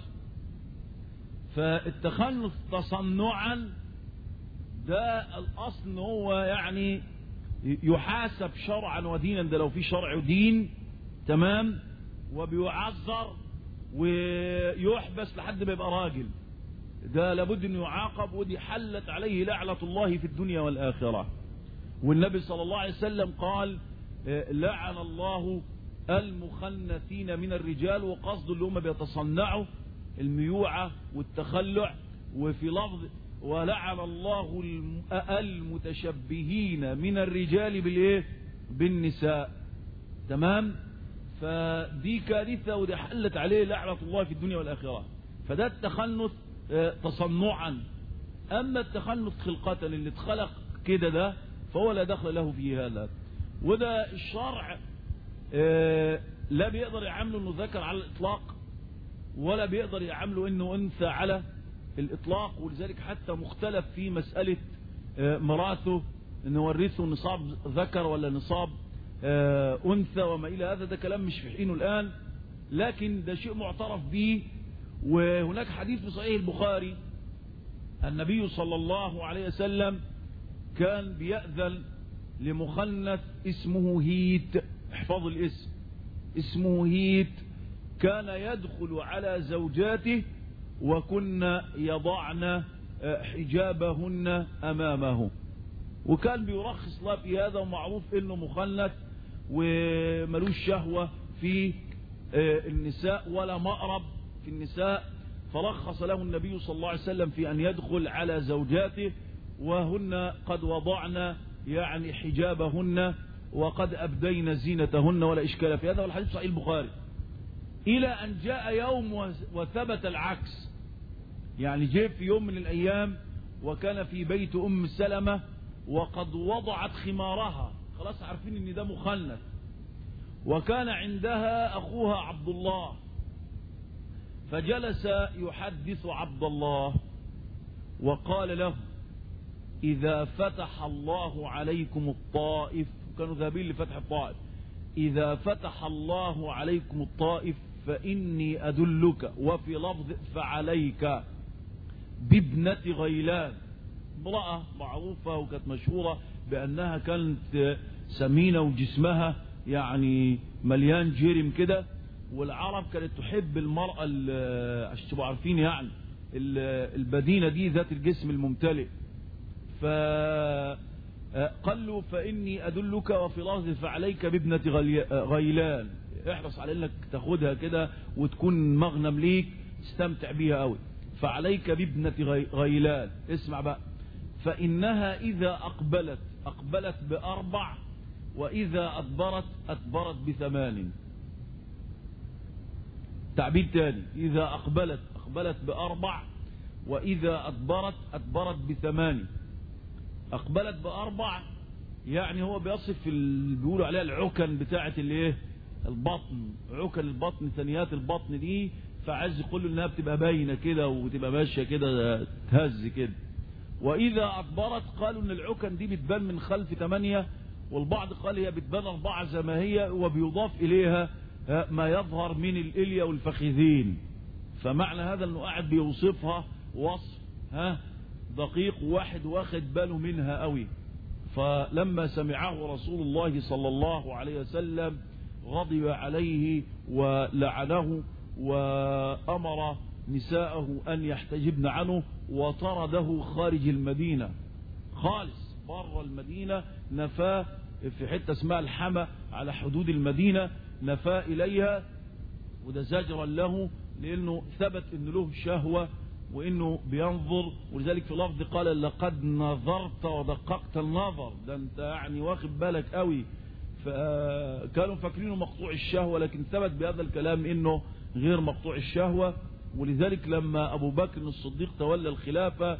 فالتخنث تصنعا ده الاصل ان هو يعني يحاسب شرعا ودينا، ده لو في شرع ودين تمام، وبيعذر ويحبس لحد ما يبقى راجل، ده لابد انه يعاقب، ودي حلت عليه لعنة الله في الدنيا والآخرة. والنبي صلى الله عليه وسلم قال لعن الله المخنثين من الرجال، وقصد اللي هم بيتصنعوا الميوعة والتخلع. وفي لفظ ولعن الله المتشبهين من الرجال بالايه بالنساء. تمام. فدي كارثة ودي حلت عليه لعنة الله في الدنيا والآخرة. فده التخنث تصنعا. أما التخنث خلقة اللي اتخلق كده ده فهو لا دخل له في هذا. وده الشرع لا بيقدر يعامله انه ذكر على الإطلاق، ولا بيقدر يعامله انه انثى على الإطلاق، ولذلك حتى مختلف في مسألة مراته نورثه نصاب ذكر ولا نصاب أنثى وما إلى هذا. ده كلام مش في حينه الآن، لكن ده شيء معترف به. وهناك حديث في صحيح البخاري النبي صلى الله عليه وسلم كان بيأذن لمخنث اسمه هيت، احفظوا الاسم، اسمه هيت، كان يدخل على زوجاته وكن يضعن حجابهن أمامه، وكان بيرخص له في هذا، ومعروف انه مخنث وملوش شهوة في النساء ولا مأرب في النساء، فرخص له النبي صلى الله عليه وسلم في أن يدخل على زوجاته وهن قد وضعن يعني حجابهن وقد أبدين زينتهن ولا إشكال في هذا، والحديث صحيح البخاري. إلى أن جاء يوم وثبت العكس، يعني جاء في يوم من الأيام وكان في بيت أم سلمة وقد وضعت خمارها، خلاص عارفين ان ده مخنث، وكان عندها أخوها عبد الله، فجلس يحدث عبد الله وقال له: إذا فتح الله عليكم الطائف، كانوا ذاهبين لفتح الطائف، إذا فتح الله عليكم الطائف فإني أدلك، وفي لفظ فعليك بابنة غيلان، امرأة معروفة وكانت مشهورة بأنها كانت سمينة وجسمها يعني مليان جرم كده، والعرب كانت تحب المرأة عشان تبقوا عارفين يعني البدينة دي ذات الجسم الممتلئ. فقال له: فإني أدلك، وفي لفظ فعليك بابنة غيلان، احرص على انك تاخدها كده وتكون مغنم ليك تستمتع بيها قوي. فعليك بابنة غيلان، اسمع بقى، فإنها إذا أقبلت أقبلت بأربع، وإذا أدبرت أدبرت بثمان. تعبير تاني: إذا أقبلت أقبلت بأربع، وإذا أدبرت أدبرت بثمان. أقبلت بأربع يعني هو بيصف اللي بيقولوا عليها العكن بتاعة الايه البطن، عكن البطن، ثنيات البطن دي، فعايز يقول له انها بتبقى باينه كده وتبقى ماشيه كده تهز كده. واذا ادبرت قالوا ان العكن دي بتبان من خلف ثمانيه، والبعض قال هي بتبان اربعه زي ما هي، وبيضاف اليها ما يظهر من الاليا والفخذين. فمعنى هذا انه قاعد بيوصفها وصف ها دقيق، واحد واخد باله منها قوي. فلما سمعه رسول الله صلى الله عليه وسلم غضب عليه ولعنه، وأمر نساءه أن يحتجبن عنه، وطرده خارج المدينة خالص بره المدينة، نفاه في حتة اسمها الحمى على حدود المدينة، نفاه إليها، وده زجرا له لأنه ثبت أنه له شهوة وأنه بينظر. ولذلك في لفظ قال: لقد نظرت ودققت النظر، ده أنت يعني واخد بالك قوي. فكانوا فاكرينه مقطوع الشهوة، لكن ثبت بهذا الكلام أنه غير مقطوع الشهوة. ولذلك لما أبو بكر الصديق تولى الخلافة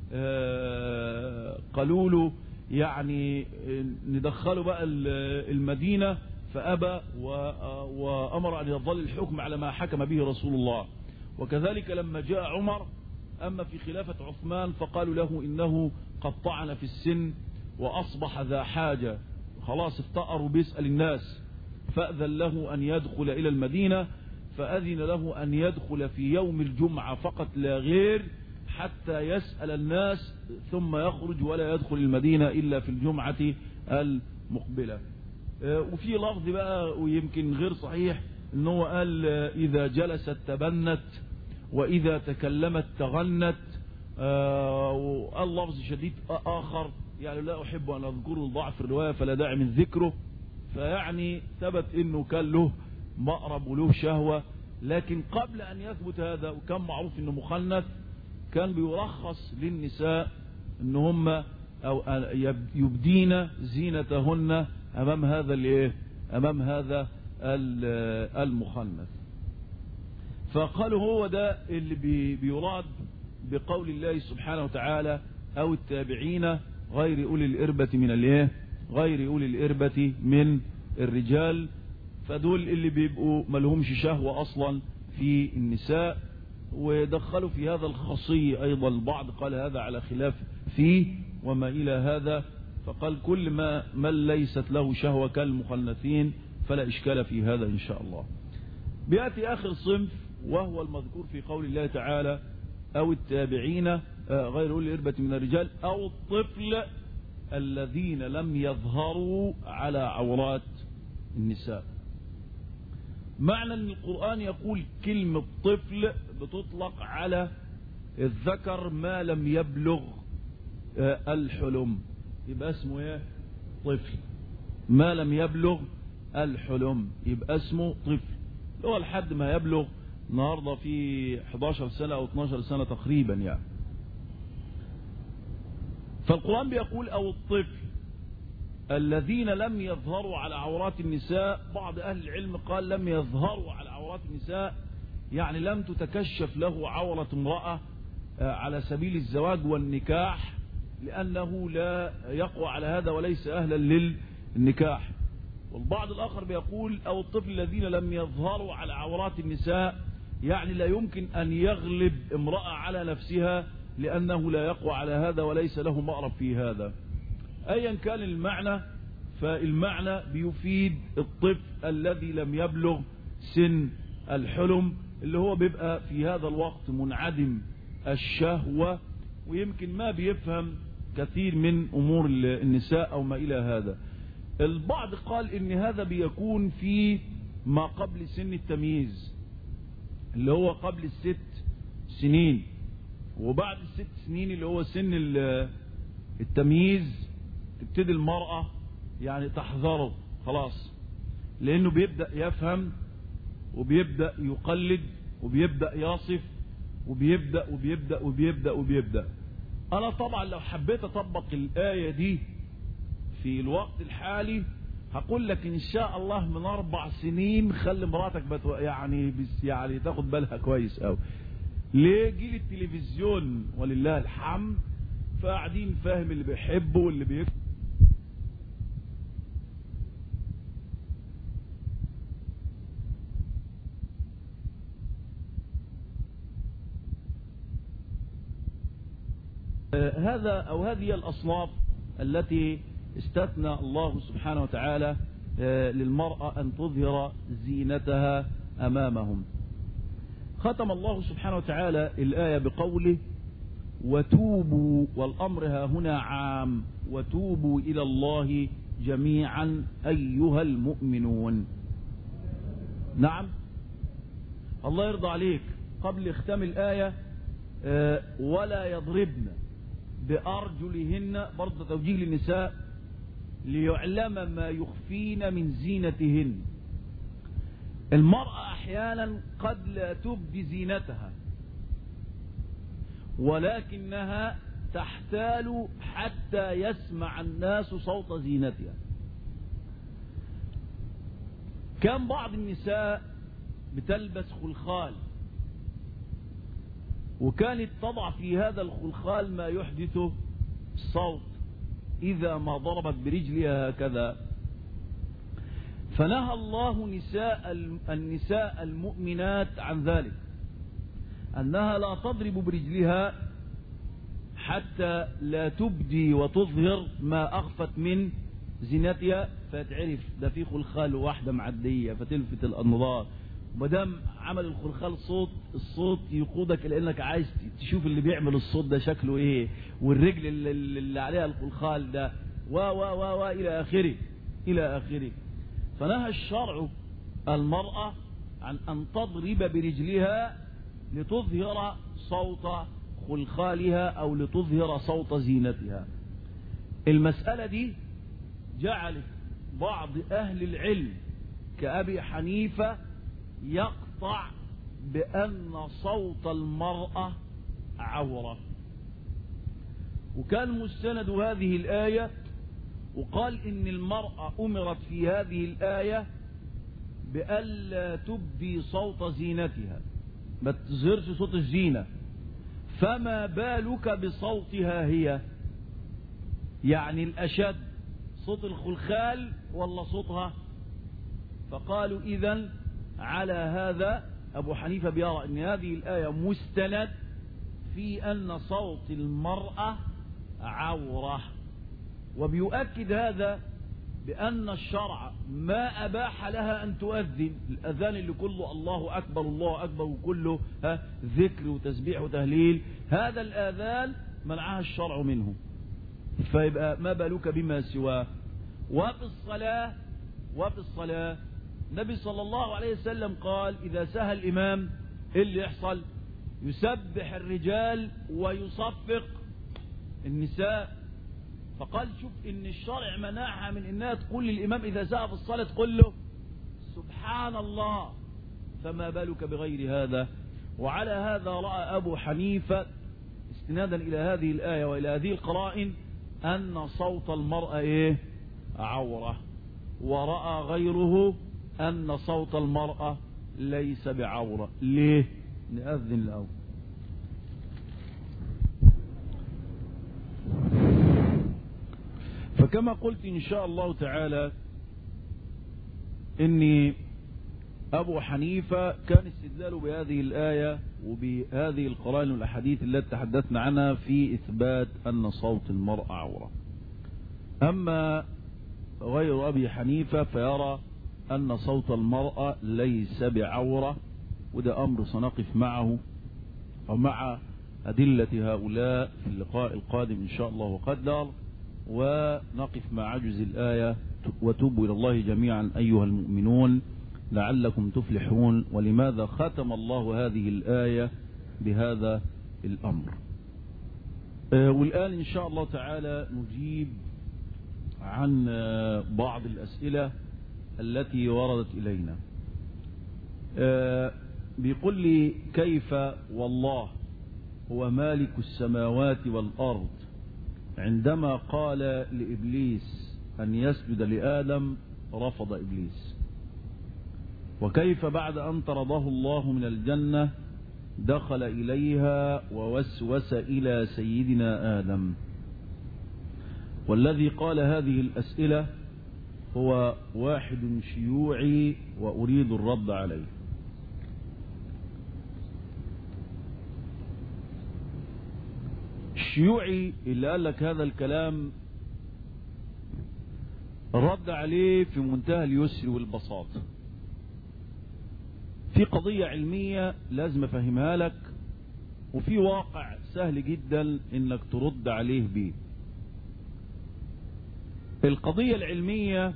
قالوا له يعني ندخله بقى المدينة، فأبى وأمر أن يظل الحكم على ما حكم به رسول الله. وكذلك لما جاء عمر أما في خلافة عثمان فقالوا له إنه قد طعن في السن وأصبح ذا حاجة، خلاص افتقروا بيسأل الناس، فأذن له أن يدخل إلى المدينة، فأذن له أن يدخل في يوم الجمعة فقط لا غير، حتى يسأل الناس ثم يخرج ولا يدخل المدينة إلا في الجمعة المقبلة. وفي لفظ بقى ويمكن غير صحيح أنه قال: إذا جلست تبنت، وإذا تكلمت تغنت. وقال لفظ شديد آخر يعني لا أحب أن أذكره لضعف الرواية فلا داعي من ذكره. فيعني ثبت أنه كان له مأرب وله شهوة، لكن قبل أن يثبت هذا وكان معروف أنه مخنث، كان بيرخص للنساء أن هم أو يبدين زينتهن أمام هذا الإيه أمام هذا المخنث. فقالوا هو ده اللي بيراد بقول الله سبحانه وتعالى: أو التابعين غير أولي الإربة من الإيه غير أولي الإربة من الرجال. فدول اللي بيبقوا ملهمش شهوة أصلا في النساء، ودخلوا في هذا الخصي أيضا، البعض قال هذا على خلاف فيه وما إلى هذا، فقال كل ما من ليست له شهوة كالمخنثين فلا إشكال في هذا إن شاء الله. بيأتي آخر صنف وهو المذكور في قول الله تعالى أو التابعين غير أولي الإربة من الرجال أو الطفل الذين لم يظهروا على عورات النساء. معنى أن القرآن يقول كلمة طفل بتطلق على الذكر ما لم يبلغ الحلم، يبقى اسمه ايه؟ طفل. ما لم يبلغ الحلم يبقى اسمه طفل، هو لحد ما يبلغ النهارده في حداشر سنة أو اتناشر سنة تقريبا يعني. فالقرآن بيقول أو الطفل الذين لم يظهروا على عورات النساء. بعض أهل العلم قال لم يظهروا على عورات النساء يعني لم تتكشف له عورة امرأة على سبيل الزواج والنكاح، لأنه لا يقوى على هذا وليس أهلا للنكاح. والبعض الآخر بيقول أو الطفل الذين لم يظهروا على عورات النساء يعني لا يمكن أن يغلب امرأة على نفسها، لأنه لا يقوى على هذا وليس له مأرب في هذا. أيا كان المعنى، فالمعنى بيفيد الطفل الذي لم يبلغ سن الحلم، اللي هو بيبقى في هذا الوقت منعدم الشهوة ويمكن ما بيفهم كثير من أمور النساء أو ما إلى هذا. البعض قال إن هذا بيكون في ما قبل سن التمييز، اللي هو قبل الست سنين، وبعد الست سنين اللي هو سن التمييز تبتدي المرأة يعني تحذره خلاص، لأنه بيبدأ يفهم وبيبدأ يقلد وبيبدأ يصف وبيبدأ وبيبدأ وبيبدأ وبيبدأ. أنا طبعا لو حبيت أطبق الآية دي في الوقت الحالي هقول لك إن شاء الله من أربع سنين خلي مراتك بتو... يعني بس يعني تاخد بالها كويس أوي. ليه؟ جيل التلفزيون ولله الحمد، فقاعدين فاهم اللي بيحبه واللي بيكتب. آه هذا أو هذه الأصناف التي استثنى الله سبحانه وتعالى آه للمرأة أن تظهر زينتها أمامهم. ختم الله سبحانه وتعالى الآية بقوله وتوبوا، والأمر ها هنا عام، وتوبوا إلى الله جميعا أيها المؤمنون. نعم الله يرضى عليك. قبل ختام الآية آه ولا يضربن بأرجلهن، برضه توجيه للنساء ليعلم ما يخفين من زينتهن. المرأة أحيانا قد لا تبدي زينتها ولكنها تحتال حتى يسمع الناس صوت زينتها. كان بعض النساء بتلبس خلخال، وكانت تضع في هذا الخلخال ما يحدث الصوت إذا ما ضربت برجلها هكذا. فنهى الله نساء النساء المؤمنات عن ذلك، أنها لا تضرب برجلها حتى لا تبدي وتظهر ما أخفت من زينتها، فتعرف ده في خلخال واحدة معدية فتلفت الأنظار. مدام عمل الخلخال صوت، الصوت يقودك إلى أنك عايز تشوف اللي بيعمل الصوت ده شكله إيه، والرجل اللي عليها الخلخال ده و و و و إلى آخره إلى آخره. فنهى الشرع المرأة عن أن تضرب برجلها لتظهر صوت خلخالها أو لتظهر صوت زينتها. المسألة دي جعلت بعض أهل العلم كأبي حنيفة يقطع بأن صوت المرأة عورة، وكان مستند هذه الآية وقال إن المرأة أمرت في هذه الآية بألا تبدي صوت زينتها، ما تظهرش صوت الزينة، فما بالك بصوتها هي؟ يعني الأشد صوت الخلخال ولا صوتها؟ فقالوا إذن على هذا أبو حنيفة بيرى أن هذه الآية مستند في أن صوت المرأة عورة، وبيؤكد هذا بأن الشرع ما أباح لها أن تؤذن. الأذان اللي كله الله أكبر الله أكبر وكله ها ذكر وتسبيح وتهليل، هذا الأذان منعها الشرع منه، فيبقى ما بالك بما سواه. وفي الصلاة وفي الصلاة النبي صلى الله عليه وسلم قال إذا سهى الإمام إيه اللي يحصل؟ يسبح الرجال ويصفق النساء. فقال شوف إن الشرع منعها من إنها تقول للإمام إذا سهى في الصلاة تقول له سبحان الله، فما بالك بغير هذا. وعلى هذا رأى أبو حنيفة استنادا إلى هذه الآية وإلى هذه القرائن أن صوت المرأة إيه؟ عورة. ورأى غيره أن صوت المرأة ليس بعورة. ليه؟ نأذن الأول. فكما قلت إن شاء الله تعالى إني أبو حنيفة كان استدلاله بهذه الآية وبهذه القرائن والأحاديث التي تحدثنا عنها في إثبات أن صوت المرأة عورة. أما غير أبي حنيفة فيرى أن صوت المرأة ليس بعورة، وده أمر سنقف معه ومع أدلة هؤلاء في اللقاء القادم إن شاء الله وقدر، ونقف مع عجز الآية وتوبوا إلى الله جميعا أيها المؤمنون لعلكم تفلحون. ولماذا ختم الله هذه الآية بهذا الأمر؟ آه والآن إن شاء الله تعالى نجيب عن آه بعض الأسئلة التي وردت إلينا. آه بيقول لي كيف والله هو مالك السماوات والأرض عندما قال لإبليس أن يسجد لآدم رفض إبليس، وكيف بعد أن طرده الله من الجنة دخل إليها ووسوس إلى سيدنا آدم؟ والذي قال هذه الأسئلة هو واحد شيوعي وأريد الرد عليه. الشيوعي اللي قال لك هذا الكلام رد عليه في منتهى اليسر والبساطة. في قضية علمية لازم أفهمها لك، وفي واقع سهل جدا إنك ترد عليه بيه. القضية العلمية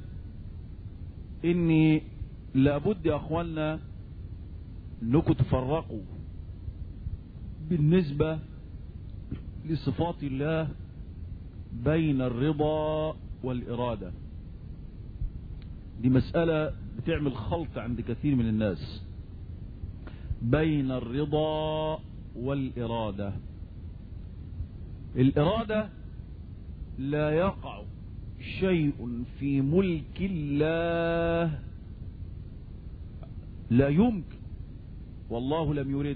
إني لابد يا أخوانا أنكم تفرقوا بالنسبة لصفات الله بين الرضا والإرادة. دي مسألة بتعمل خلط عند كثير من الناس بين الرضا والإرادة. الإرادة لا يقع شيء في ملك الله لا يمكن والله لم يرد.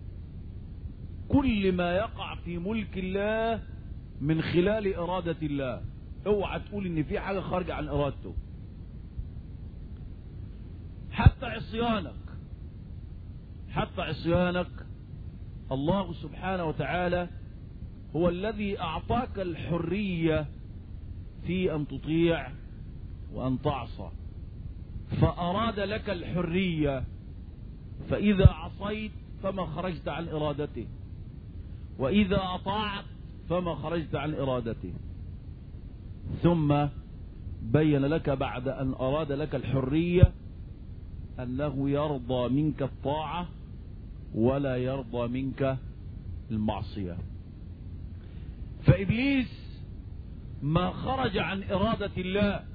كل ما يقع في ملك الله من خلال إرادة الله. اوعى تقول ان في حاجة خارجة عن إرادته. حتى عصيانك حتى عصيانك الله سبحانه وتعالى هو الذي أعطاك الحرية في أن تطيع وأن تعصى، فأراد لك الحرية، فإذا عصيت فما خرجت عن إرادته، وإذا أطاعت فما خرجت عن إرادته. ثم بين لك بعد أن أراد لك الحرية أنه يرضى منك الطاعة ولا يرضى منك المعصية. فإبليس ما خرج عن إرادة الله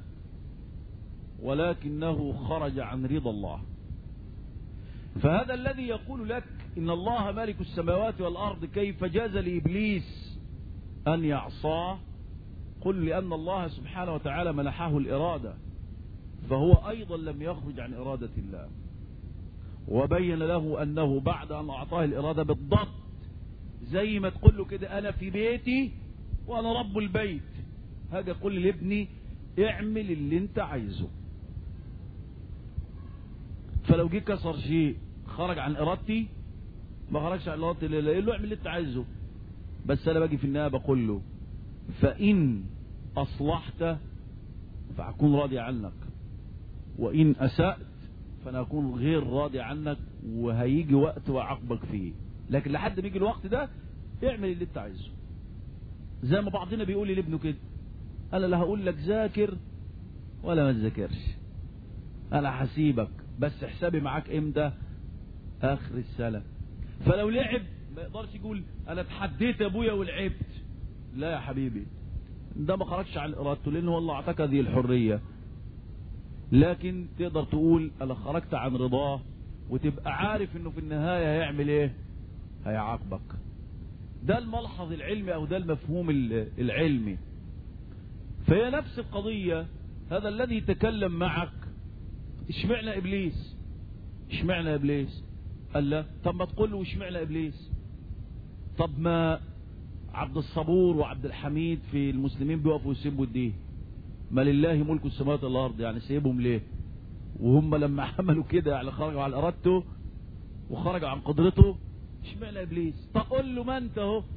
ولكنه خرج عن رضا الله. فهذا الذي يقول لك إن الله مالك السماوات والأرض كيف جاز لإبليس أن يعصاه؟ قل لأن الله سبحانه وتعالى منحه الإرادة، فهو أيضا لم يخرج عن إرادة الله، وبين له أنه بعد أن أعطاه الإرادة بالضبط زي ما تقول له كده أنا في بيتي وأنا رب البيت، هذا قل لابني اعمل اللي انت عايزه. فلو جه كسر شيء خرج عن ارادتي ما خرجش عن ارادتي، يقول له اعمل اللي انت عايزه، بس انا باجي في النهايه بقول له فان اصلحت فاكون راضي عنك، وان اسأت فانا اكون غير راضي عنك، وهيجي وقت واعاقبك فيه، لكن لحد ما يجي الوقت ده اعمل اللي انت عايزه. زي ما بعضنا بيقول لابنه كده، انا لا هقول لك ذاكر ولا ما تذاكرش، انا هسيبك بس حسابي معاك امتى؟ اخر السنه. فلو لعب ما يقدرش يقول انا اتحديت ابويا ولعبت، لا يا حبيبي، ده ما خرجش عن ارادته لانه والله اعتقد هذه الحريه، لكن تقدر تقول انا خرجت عن رضاه، وتبقى عارف انه في النهايه هيعمل ايه؟ هيعاقبك. ده الملحظ العلمي او ده المفهوم العلمي. فهي نفس القضيه، هذا الذي تكلم معك اشمعنى ابليس؟ اشمعنى ابليس؟ قال لا، طب ما تقول له اشمعنى ابليس؟ طب ما عبد الصبور وعبد الحميد في المسلمين بيقفوا يسبوا الدين، ما لله ملك السماوات والارض، يعني سيبهم ليه؟ وهم لما عملوا كده يعني خرجوا عن ارادته وخرجوا عن قدرته، اشمعنى ابليس؟ طب قول له ما انت اهو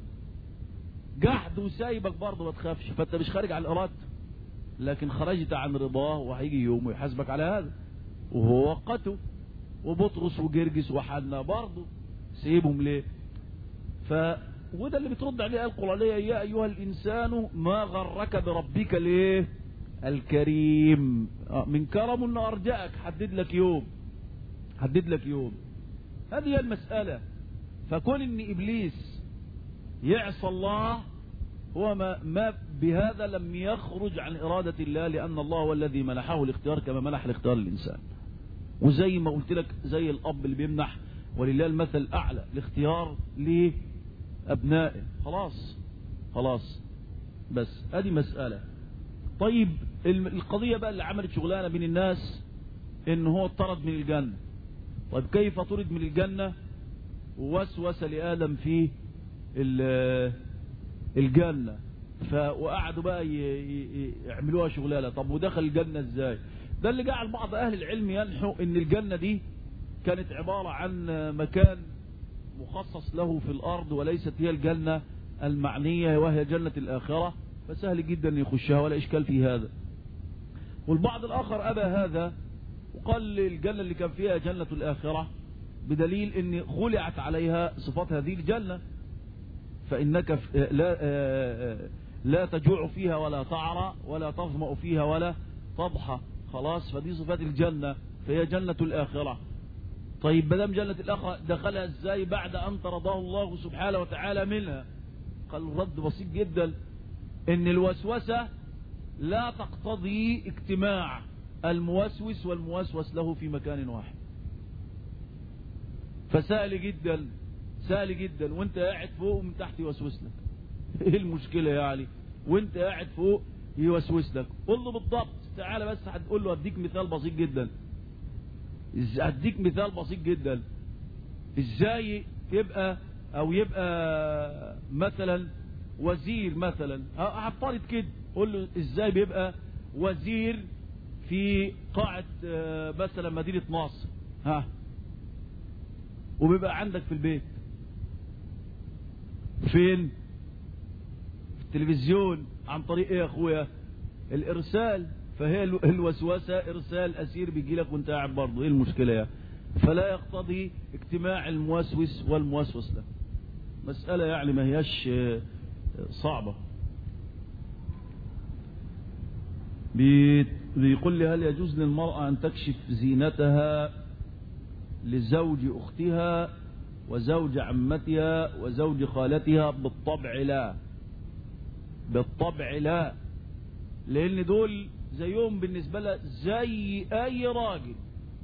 جحد وسايبك برضه ما تخافش، فانت مش خارج عن ارادته، لكن خرجت عن رضاه وهيجي يوم ويحاسبك على هذا، وهو وقته. وبطرس وجرجس وحنا برضه سيبهم ليه؟ ف وده اللي بترد عليه القرآنية، يا أيها الإنسان ما غرك بربك ليه الكريم، من كرم إنه أرجعك، حدد لك يوم، حدد لك يوم. هذه هي المسألة. فكون إن إبليس يعصى الله هو ما, ما بهذا لم يخرج عن إرادة الله، لأن الله هو الذي منحه الاختيار كما منح الاختيار للإنسان. وزي ما قلت لك زي الأب اللي بيمنح ولله المثل الأعلى الاختيار لأبنائه، خلاص خلاص بس هذه مسألة. طيب القضية بقى اللي عملت شغلانة بين الناس إن هو اطرد من الجنة. طيب كيف طرد من الجنة؟ ووسوس لآدم في الجنة، وقعدوا بقى يعملوها شغلانة. طب ودخل الجنة ازاي؟ ده اللي جعل بعض اهل العلم ينحوا ان الجنة دي كانت عبارة عن مكان مخصص له في الارض، وليست هي الجنة المعنية وهي جنة الاخرة، فسهل جدا يخشها ولا اشكال في هذا. والبعض الاخر ابى هذا وقال الجنة اللي كان فيها جنة الاخرة، بدليل ان خلعت عليها صفات هذه الجنة، فإنك لا لا تجوع فيها ولا تعرى ولا تظمأ فيها ولا تضحى، خلاص، فدي صفات الجنة، فهي جنة الآخرة. طيب بدم جنة الآخرة دخلها ازاي بعد أن طرده الله سبحانه وتعالى منها؟ قال الرد بسيط جدا، إن الوسوسة لا تقتضي اجتماع الموسوس والموسوس له في مكان واحد. فسهل جدا سهل جدا وانت قاعد فوق ومن تحت يوسوس لك، ايه المشكلة يعني؟ وانت قاعد فوق يوسوس لك، قول له بالضبط. تعالى بس هتقول له اديك مثال بسيط جدا، اديك مثال بسيط جدا ازاي يبقى او يبقى مثلا وزير مثلا، هفترض كده، قول له ازاي بيبقى وزير في قاعة مثلا مدينة ناصر، ها، وبيبقى عندك في البيت فين؟ في التلفزيون. عن طريق ايه يا اخويا؟ الارسال. فهي الوسوسة ارسال اسير بيجي لك وانت قاعد برضه، ايه المشكلة يعني؟ فلا يقتضي اجتماع الموسوس والموسوس له. مسألة يعني ما هياش صعبة. بيقول لي هل يجوز للمرأة ان تكشف زينتها لزوج اختها وزوج عمتها وزوج خالتها؟ بالطبع لا، بالطبع لا، لان دول زيهم بالنسبة لها زي اي راجل،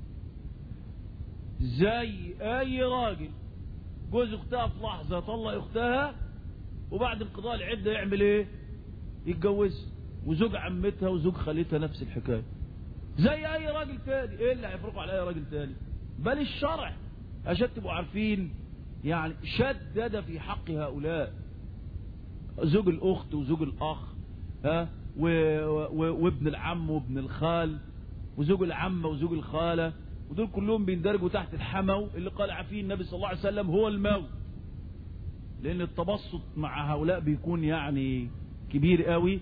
زي اي راجل. جوز اختها في لحظة طلق اختها وبعد انقضاء العدة يعمل ايه؟ يتجوز. وزوج عمتها وزوج خالتها نفس الحكاية، زي اي راجل تاني. ايه اللي هيفرقوا على اي راجل تاني؟ بل الشرع عشان تبقوا عارفين يعني شدد في حق هؤلاء، زوج الاخت وزوج الاخ، ها، وابن العم وابن الخال وزوج العمه وزوج الخاله، ودول كلهم بيندرجوا تحت الحمو اللي قال فيه النبي صلى الله عليه وسلم هو الموت، لأن التبسط مع هؤلاء بيكون يعني كبير قوي،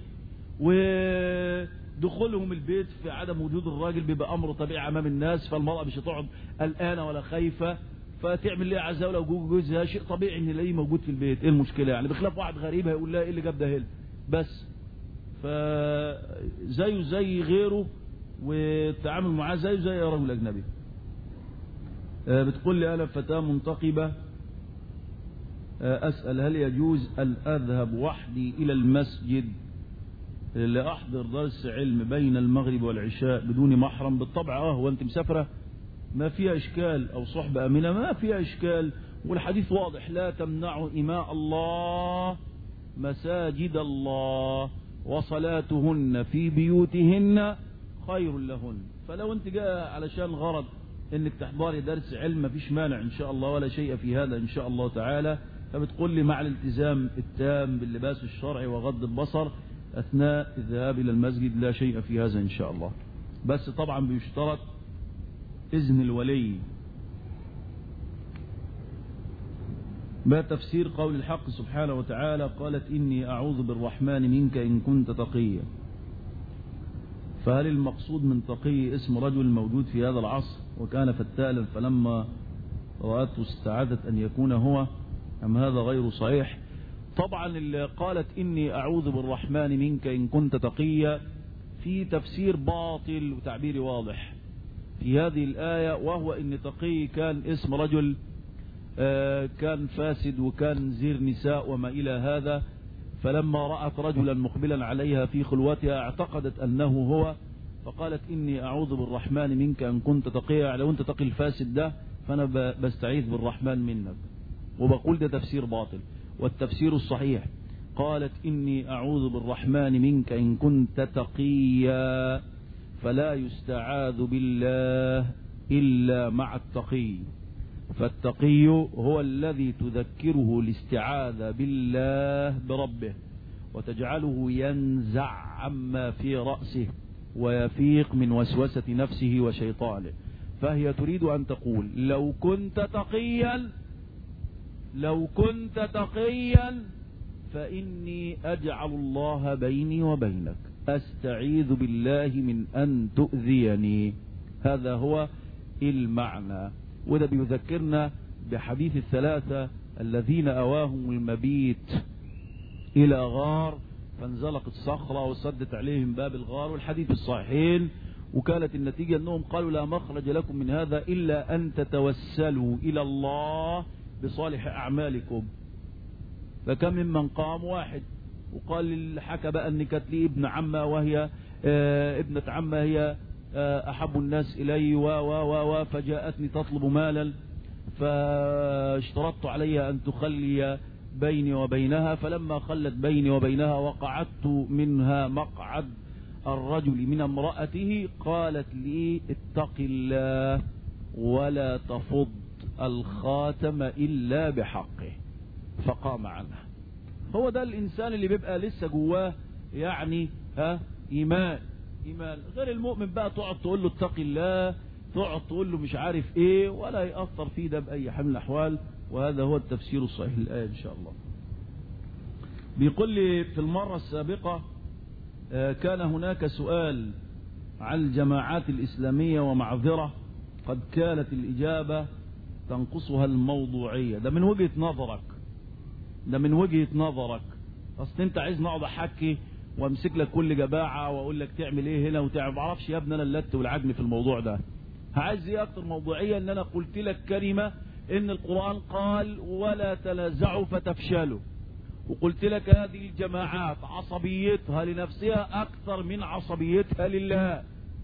ودخولهم البيت في عدم وجود الراجل بيبقى أمر طبيعي أمام الناس، فالمرأة مش هتقعد قلقانة ولا خايفة، فتعمل ليه عزاء لو جوزها شيء طبيعي ان يلاقيه موجود في البيت. ايه المشكلة يعني؟ بخلاف واحد غريب هيقول لها ايه اللي جاب ده هنا بس، فزيه زي غيره والتعامل معاه زيه زي رجل أجنبي. بتقول لي أنا فتاة منتقبة، أسأل هل يجوز أن أذهب وحدي إلى المسجد لأحضر درس علم بين المغرب والعشاء بدون محرم؟ بالطبع اه، وانت مسافرة ما فيها إشكال، أو صحبة أمينة ما فيها إشكال، والحديث واضح: لا تمنعوا إماء الله مساجد الله وصلاتهن في بيوتهن خير لهن. فلو انت جاء علشان غرض انك تحضري درس علم ما فيش مانع ان شاء الله، ولا شيء في هذا ان شاء الله تعالى. فبتقول لي مع الالتزام التام باللباس الشرعي وغض البصر اثناء الذهاب الى المسجد لا شيء في هذا ان شاء الله، بس طبعا بيشترط إذن الولي. ما تفسير قول الحق سبحانه وتعالى قالت إني أعوذ بالرحمن منك إن كنت تقيا؟ فهل المقصود من تقي اسم رجل موجود في هذا العصر وكان فتالا فلما رأته استعادت أن يكون هو، أم هذا غير صحيح؟ طبعا اللي قالت إني أعوذ بالرحمن منك إن كنت تقيا في تفسير باطل وتعبير واضح في هذه الآية، وهو إن تقي كان اسم رجل كان فاسد وكان زير نساء وما إلى هذا، فلما رأت رجلا مقبلا عليها في خلوتها اعتقدت أنه هو، فقالت إني أعوذ بالرحمن منك إن كنت تقيا، لو أنت تقي الفاسد ده فأنا بستعيذ بالرحمن منك، وبقول ده تفسير باطل. والتفسير الصحيح قالت إني أعوذ بالرحمن منك إن كنت تقيا، فلا يستعاذ بالله إلا مع التقي، فالتقي هو الذي تذكره الاستعاذة بالله بربه وتجعله ينزع عما في رأسه ويفيق من وسوسة نفسه وشيطانه. فهي تريد أن تقول لو كنت تقيا لو كنت تقيا فإني أجعل الله بيني وبينك، أستعيذ بالله من أن تؤذيني. هذا هو المعنى. وده بيذكرنا بحديث الثلاثة الذين أواهم المبيت إلى غار فانزلقت الصخرة وسدت عليهم باب الغار، والحديث الصحيحين، وكانت النتيجة أنهم قالوا لا مخرج لكم من هذا إلا أن تتوسلوا إلى الله بصالح أعمالكم. فكم ممن قام واحد وقال حكى بقى أن كانت لي ابن عمة وهي آه ابنة عمة هي آه أحب الناس إلي و و و فجاءتني تطلب مالا فاشترطت عليها أن تخلي بيني وبينها، فلما خلت بيني وبينها وقعدت منها مقعد الرجل من امرأته قالت لي اتق الله ولا تفض الخاتم إلا بحقه، فقام عنها. هو ده الإنسان اللي بيبقى لسه جواه يعني ها إيمان إيمان غير المؤمن بقى تقعد تقول له اتق الله، تقعد تقول له مش عارف ايه، ولا يأثر فيه ده بأي حال من الأحوال. وهذا هو التفسير الصحيح للآية إن شاء الله. بيقول لي في المرة السابقة كان هناك سؤال عن الجماعات الإسلامية ومعذرة قد كانت الإجابة تنقصها الموضوعية. ده من وجهة نظرك ده من وجهة نظرك أصل أنت عايز نقعد أحكي وامسك لك كل جباعة وأقول لك تعمل إيه هنا وتعمل، ما اعرفش يا ابني أنا اللت والعجن في الموضوع ده. عايز إيه أكتر موضوعية؟ إن أنا قلت لك كلمة إن القرآن قال ولا تنازعوا فتفشلوا، وقلت لك هذه الجماعات عصبيتها لنفسها أكثر من عصبيتها لله،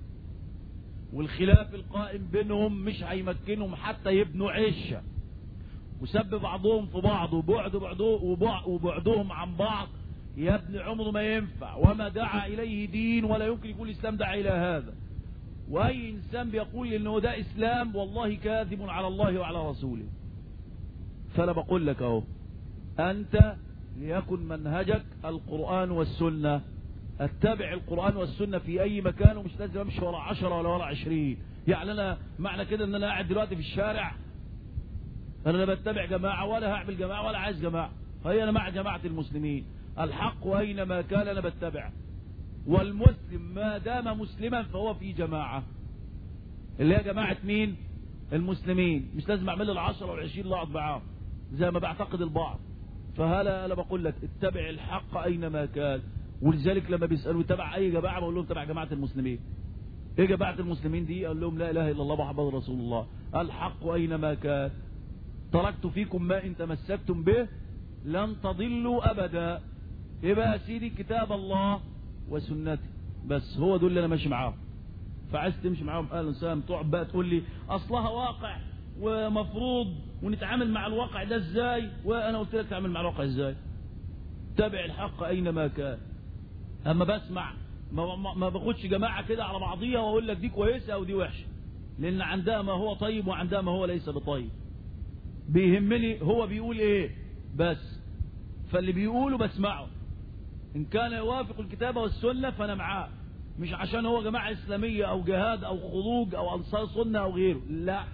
والخلاف القائم بينهم مش هيمكنهم حتى يبنوا عشة، وسب بعضهم في بعض وبعد وبعدهم عن بعض يا ابن عمره ما ينفع، وما دعا إليه دين ولا يمكن يقول الإسلام دعا إلى هذا. وأي إنسان بيقول إنه ده إسلام والله كاذب على الله وعلى رسوله. فأنا بقول لك أهو، أنت ليكن منهجك القرآن والسنة، اتبع القرآن والسنة في اي مكان، ومش لازم امشي ورا عشرة ولا ورا عشرين. يعني انا معنى كده ان انا قاعد دلوقتي في الشارع انا لا بتبع جماعة ولا هعمل جماعة ولا عايز جماعة، هي انا مع جماعة المسلمين. الحق اينما كان انا بتبع، والمسلم ما دام مسلما فهو في جماعة، اللي هي جماعة مين؟ المسلمين. مش لازم اعمل العشرة والعشرين اللي اقعد معاهم زي ما بعتقد البعض. فهلا انا بقول لك اتبع الحق اينما كان. ولذلك لما بيسالوا تبع اي جماعه بقول لهم تبع جماعه المسلمين. ايه جماعه المسلمين دي؟ اقول لهم لا اله الا الله محمد رسول الله. الحق اينما كان. تركت فيكم ما ان تمسكتم به لن تضلوا ابدا. يبقى يا سيدي كتاب الله وسنتي بس، هو دول اللي انا ماشي معاهم. فعايز تمشي معاهم اهلا وسهلا، تقعد بقى تقول لي اصلها واقع ومفروض ونتعامل مع الواقع ده ازاي، وانا قلت لك تعامل مع الواقع ازاي. تابع الحق اينما كان. اما بسمع ما, ما, ما باخدش جماعه كده على بعضيها واقول لك دي كويسه او دي وحشه، لان عندها ما هو طيب وعندها ما هو ليس بطيب. بيهمني هو بيقول ايه بس، فاللي بيقوله بسمعه، ان كان يوافق الكتاب والسنه فانا معاه، مش عشان هو جماعه اسلاميه او جهاد او خروج او انصار سنه او غيره، لا،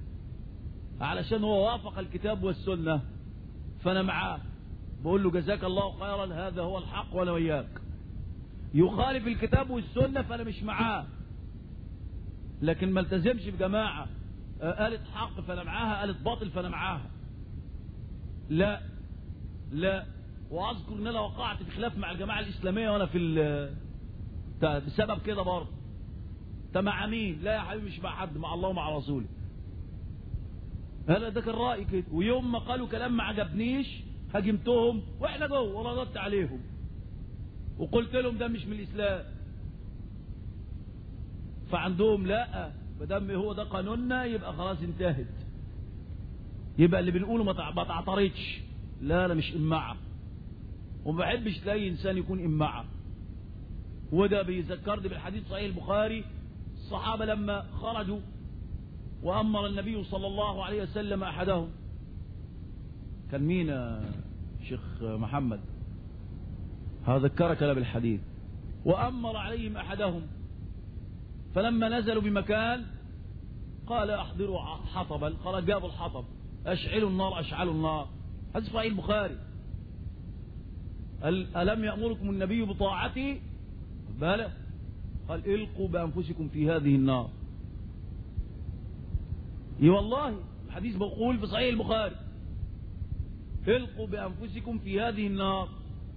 علشان هو وافق الكتاب والسنه فانا معاه. بقول له جزاك الله خيرا، هذا هو الحق وانا وياك. يخالف الكتاب والسنه فانا مش معاه، لكن ما التزمش بجماعه قالت حق فانا معاها، قالت باطل فانا معاها، لا لا. واذكر ان انا وقعت في خلاف مع الجماعه الاسلاميه وانا في بسبب كده برضه. انت مع مين؟ لا يا حبيبي مش مع حد، مع الله ومع رسوله. هذا ده كان رايي كده. ويوم ما قالوا كلام ما عجبنيش هاجمتهم واحنا جوه ورددت عليهم وقلت لهم ده مش من الاسلام. فعندهم لا، ما دام هو ده قانوننا يبقى خلاص انتهت، يبقى اللي بنقوله ما تعترضش. لا انا مش امعه، وما بحبش تلاقي انسان يكون امعه. وده بيذكرني بالحديث صحيح البخاري، الصحابه لما خرجوا وامر النبي صلى الله عليه وسلم احدهم، كان مين يا شيخ محمد؟ هذكرك انا بالحديث. وامر عليهم احدهم، فلما نزلوا بمكان قال احضروا حطبا، قال جابوا الحطب، اشعلوا النار اشعلوا النار. حديث صحيح البخاري. ألم يأمركم النبي بطاعتي؟ بلى. قال القوا بأنفسكم في هذه النار. اي والله الحديث بقول في صحيح البخاري، القوا بأنفسكم في هذه النار.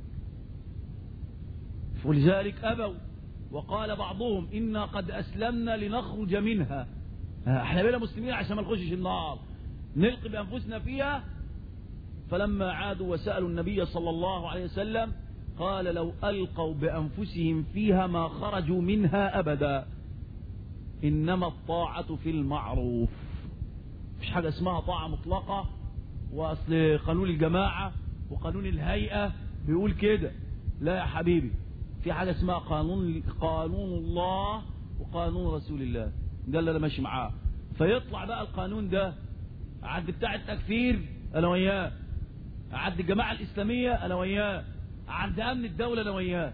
ولذلك أبوا، وقال بعضهم إنا قد أسلمنا لنخرج منها. احنا بينا مسلمين عشان ما نخشش النار، نلقي بأنفسنا فيها. فلما عادوا وسألوا النبي صلى الله عليه وسلم قال لو ألقوا بأنفسهم فيها ما خرجوا منها أبدا، إنما الطاعة في المعروف. مش حاجة اسمها طاعة مطلقة، وأصل قانون الجماعة وقانون الهيئة بيقول كده. لا يا حبيبي، في حاجة اسمها قانون قانون الله وقانون رسول الله، ده اللي أنا ماشي معاه. فيطلع بقى القانون ده عند بتاع التكفير أنا وياه، عند الجماعة الإسلامية أنا وياه، عند أمن الدولة أنا وياه.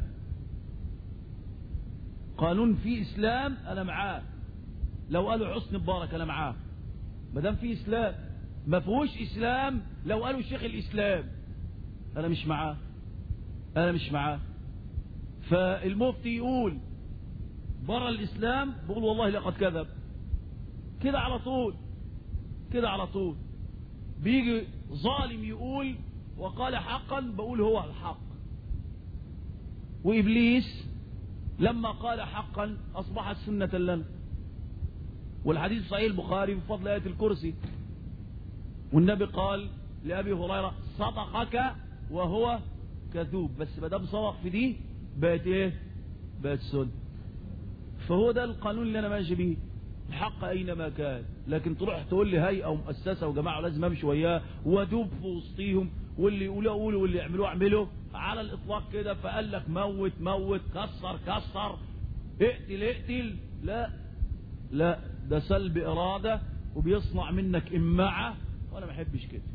قانون فيه إسلام أنا معاه، لو قالوا حسني مبارك أنا معاه ما دام فيه إسلام. ما فيهوش إسلام لو قالوا شيخ الإسلام أنا مش معاه، أنا مش معاه. فالمفتي يقول برا الإسلام بقول والله لقد كذب، كده على طول، كده على طول. بيجي ظالم يقول وقال حقا بقول هو الحق. وإبليس لما قال حقا أصبحت سنة لنا. والحديث صحيح البخاري بفضل آية الكرسي، والنبي قال لأبي هريرة صدقك وهو كذوب، بس ما دام صدق في دي بقت ايه؟ بقت سنة. فهو ده القانون اللي انا ماشي بيه، الحق اينما كان. لكن تروح تقول لي هيئه ومؤسسه وجماعه لازم امشي وياه وادوب في وسطيهم، واللي يقولوا قولوا واللي يعملوه اعملوا على الاطلاق كده. فقال لك موت موت، كسر كسر، اقتل اقتل، لا لا، ده سلب اراده وبيصنع منك امعه، وانا ما احبش كده.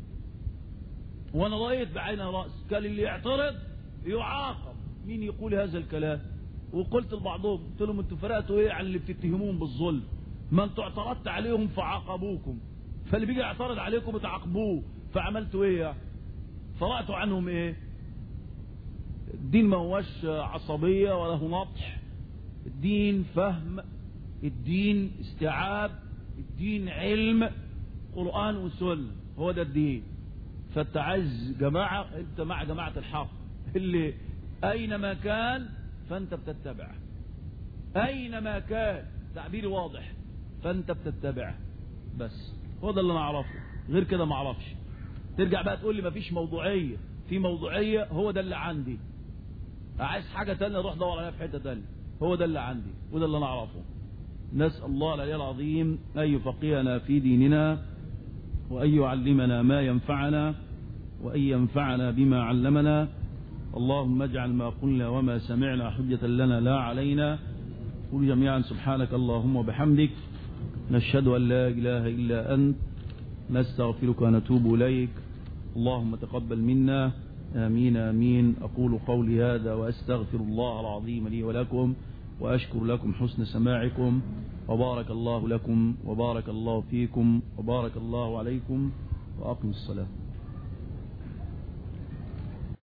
وانا رايت بعين راس، قال اللي يعترض يعاقب. مين يقول هذا الكلام؟ وقلت لبعضهم قلت لهم انتوا فرقتوا ايه عن اللي بتتهمون بالظلم؟ ما انتوا اعترضت عليهم فعاقبوكم، فاللي بيجي يعترض عليكم بتعاقبوه، فعملتوا ايه يعني؟ فرقتوا عنهم ايه؟ الدين ما هوش عصبية ولا هو نطح، الدين فهم، الدين استيعاب، الدين علم، قرآن وسنة، هو ده الدين. فانت عايز جماعة، انت مع جماعة الحق اللي اينما كان فانت بتتبعه، اينما كان، تعبيري واضح، فانت بتتبعه بس. هو ده اللي انا اعرفه، غير كده ما اعرفش. ترجع بقى تقول لي ما فيش موضوعية، في موضوعية، هو ده اللي عندي. عايز حاجة تانية روح دور عليها في حتة تانية، هو ده اللي عندي وده اللي انا اعرفه. نسأل الله العلي العظيم أن يفقهنا في ديننا، وأن يعلمنا ما ينفعنا، وأن ينفعنا بما علمنا. اللهم اجعل ما قلنا وما سمعنا حجة لنا لا علينا. قل جميعا سبحانك اللهم وبحمدك، نشهد أن لا إله إلا أنت، نستغفرك ونتوب إليك. اللهم تقبل منا، آمين آمين. أقول قولي هذا وأستغفر الله العظيم لي ولكم، وأشكر لكم حسن سماعكم، وبارك الله لكم وبارك الله فيكم وبارك الله عليكم، وأقم الصلاة.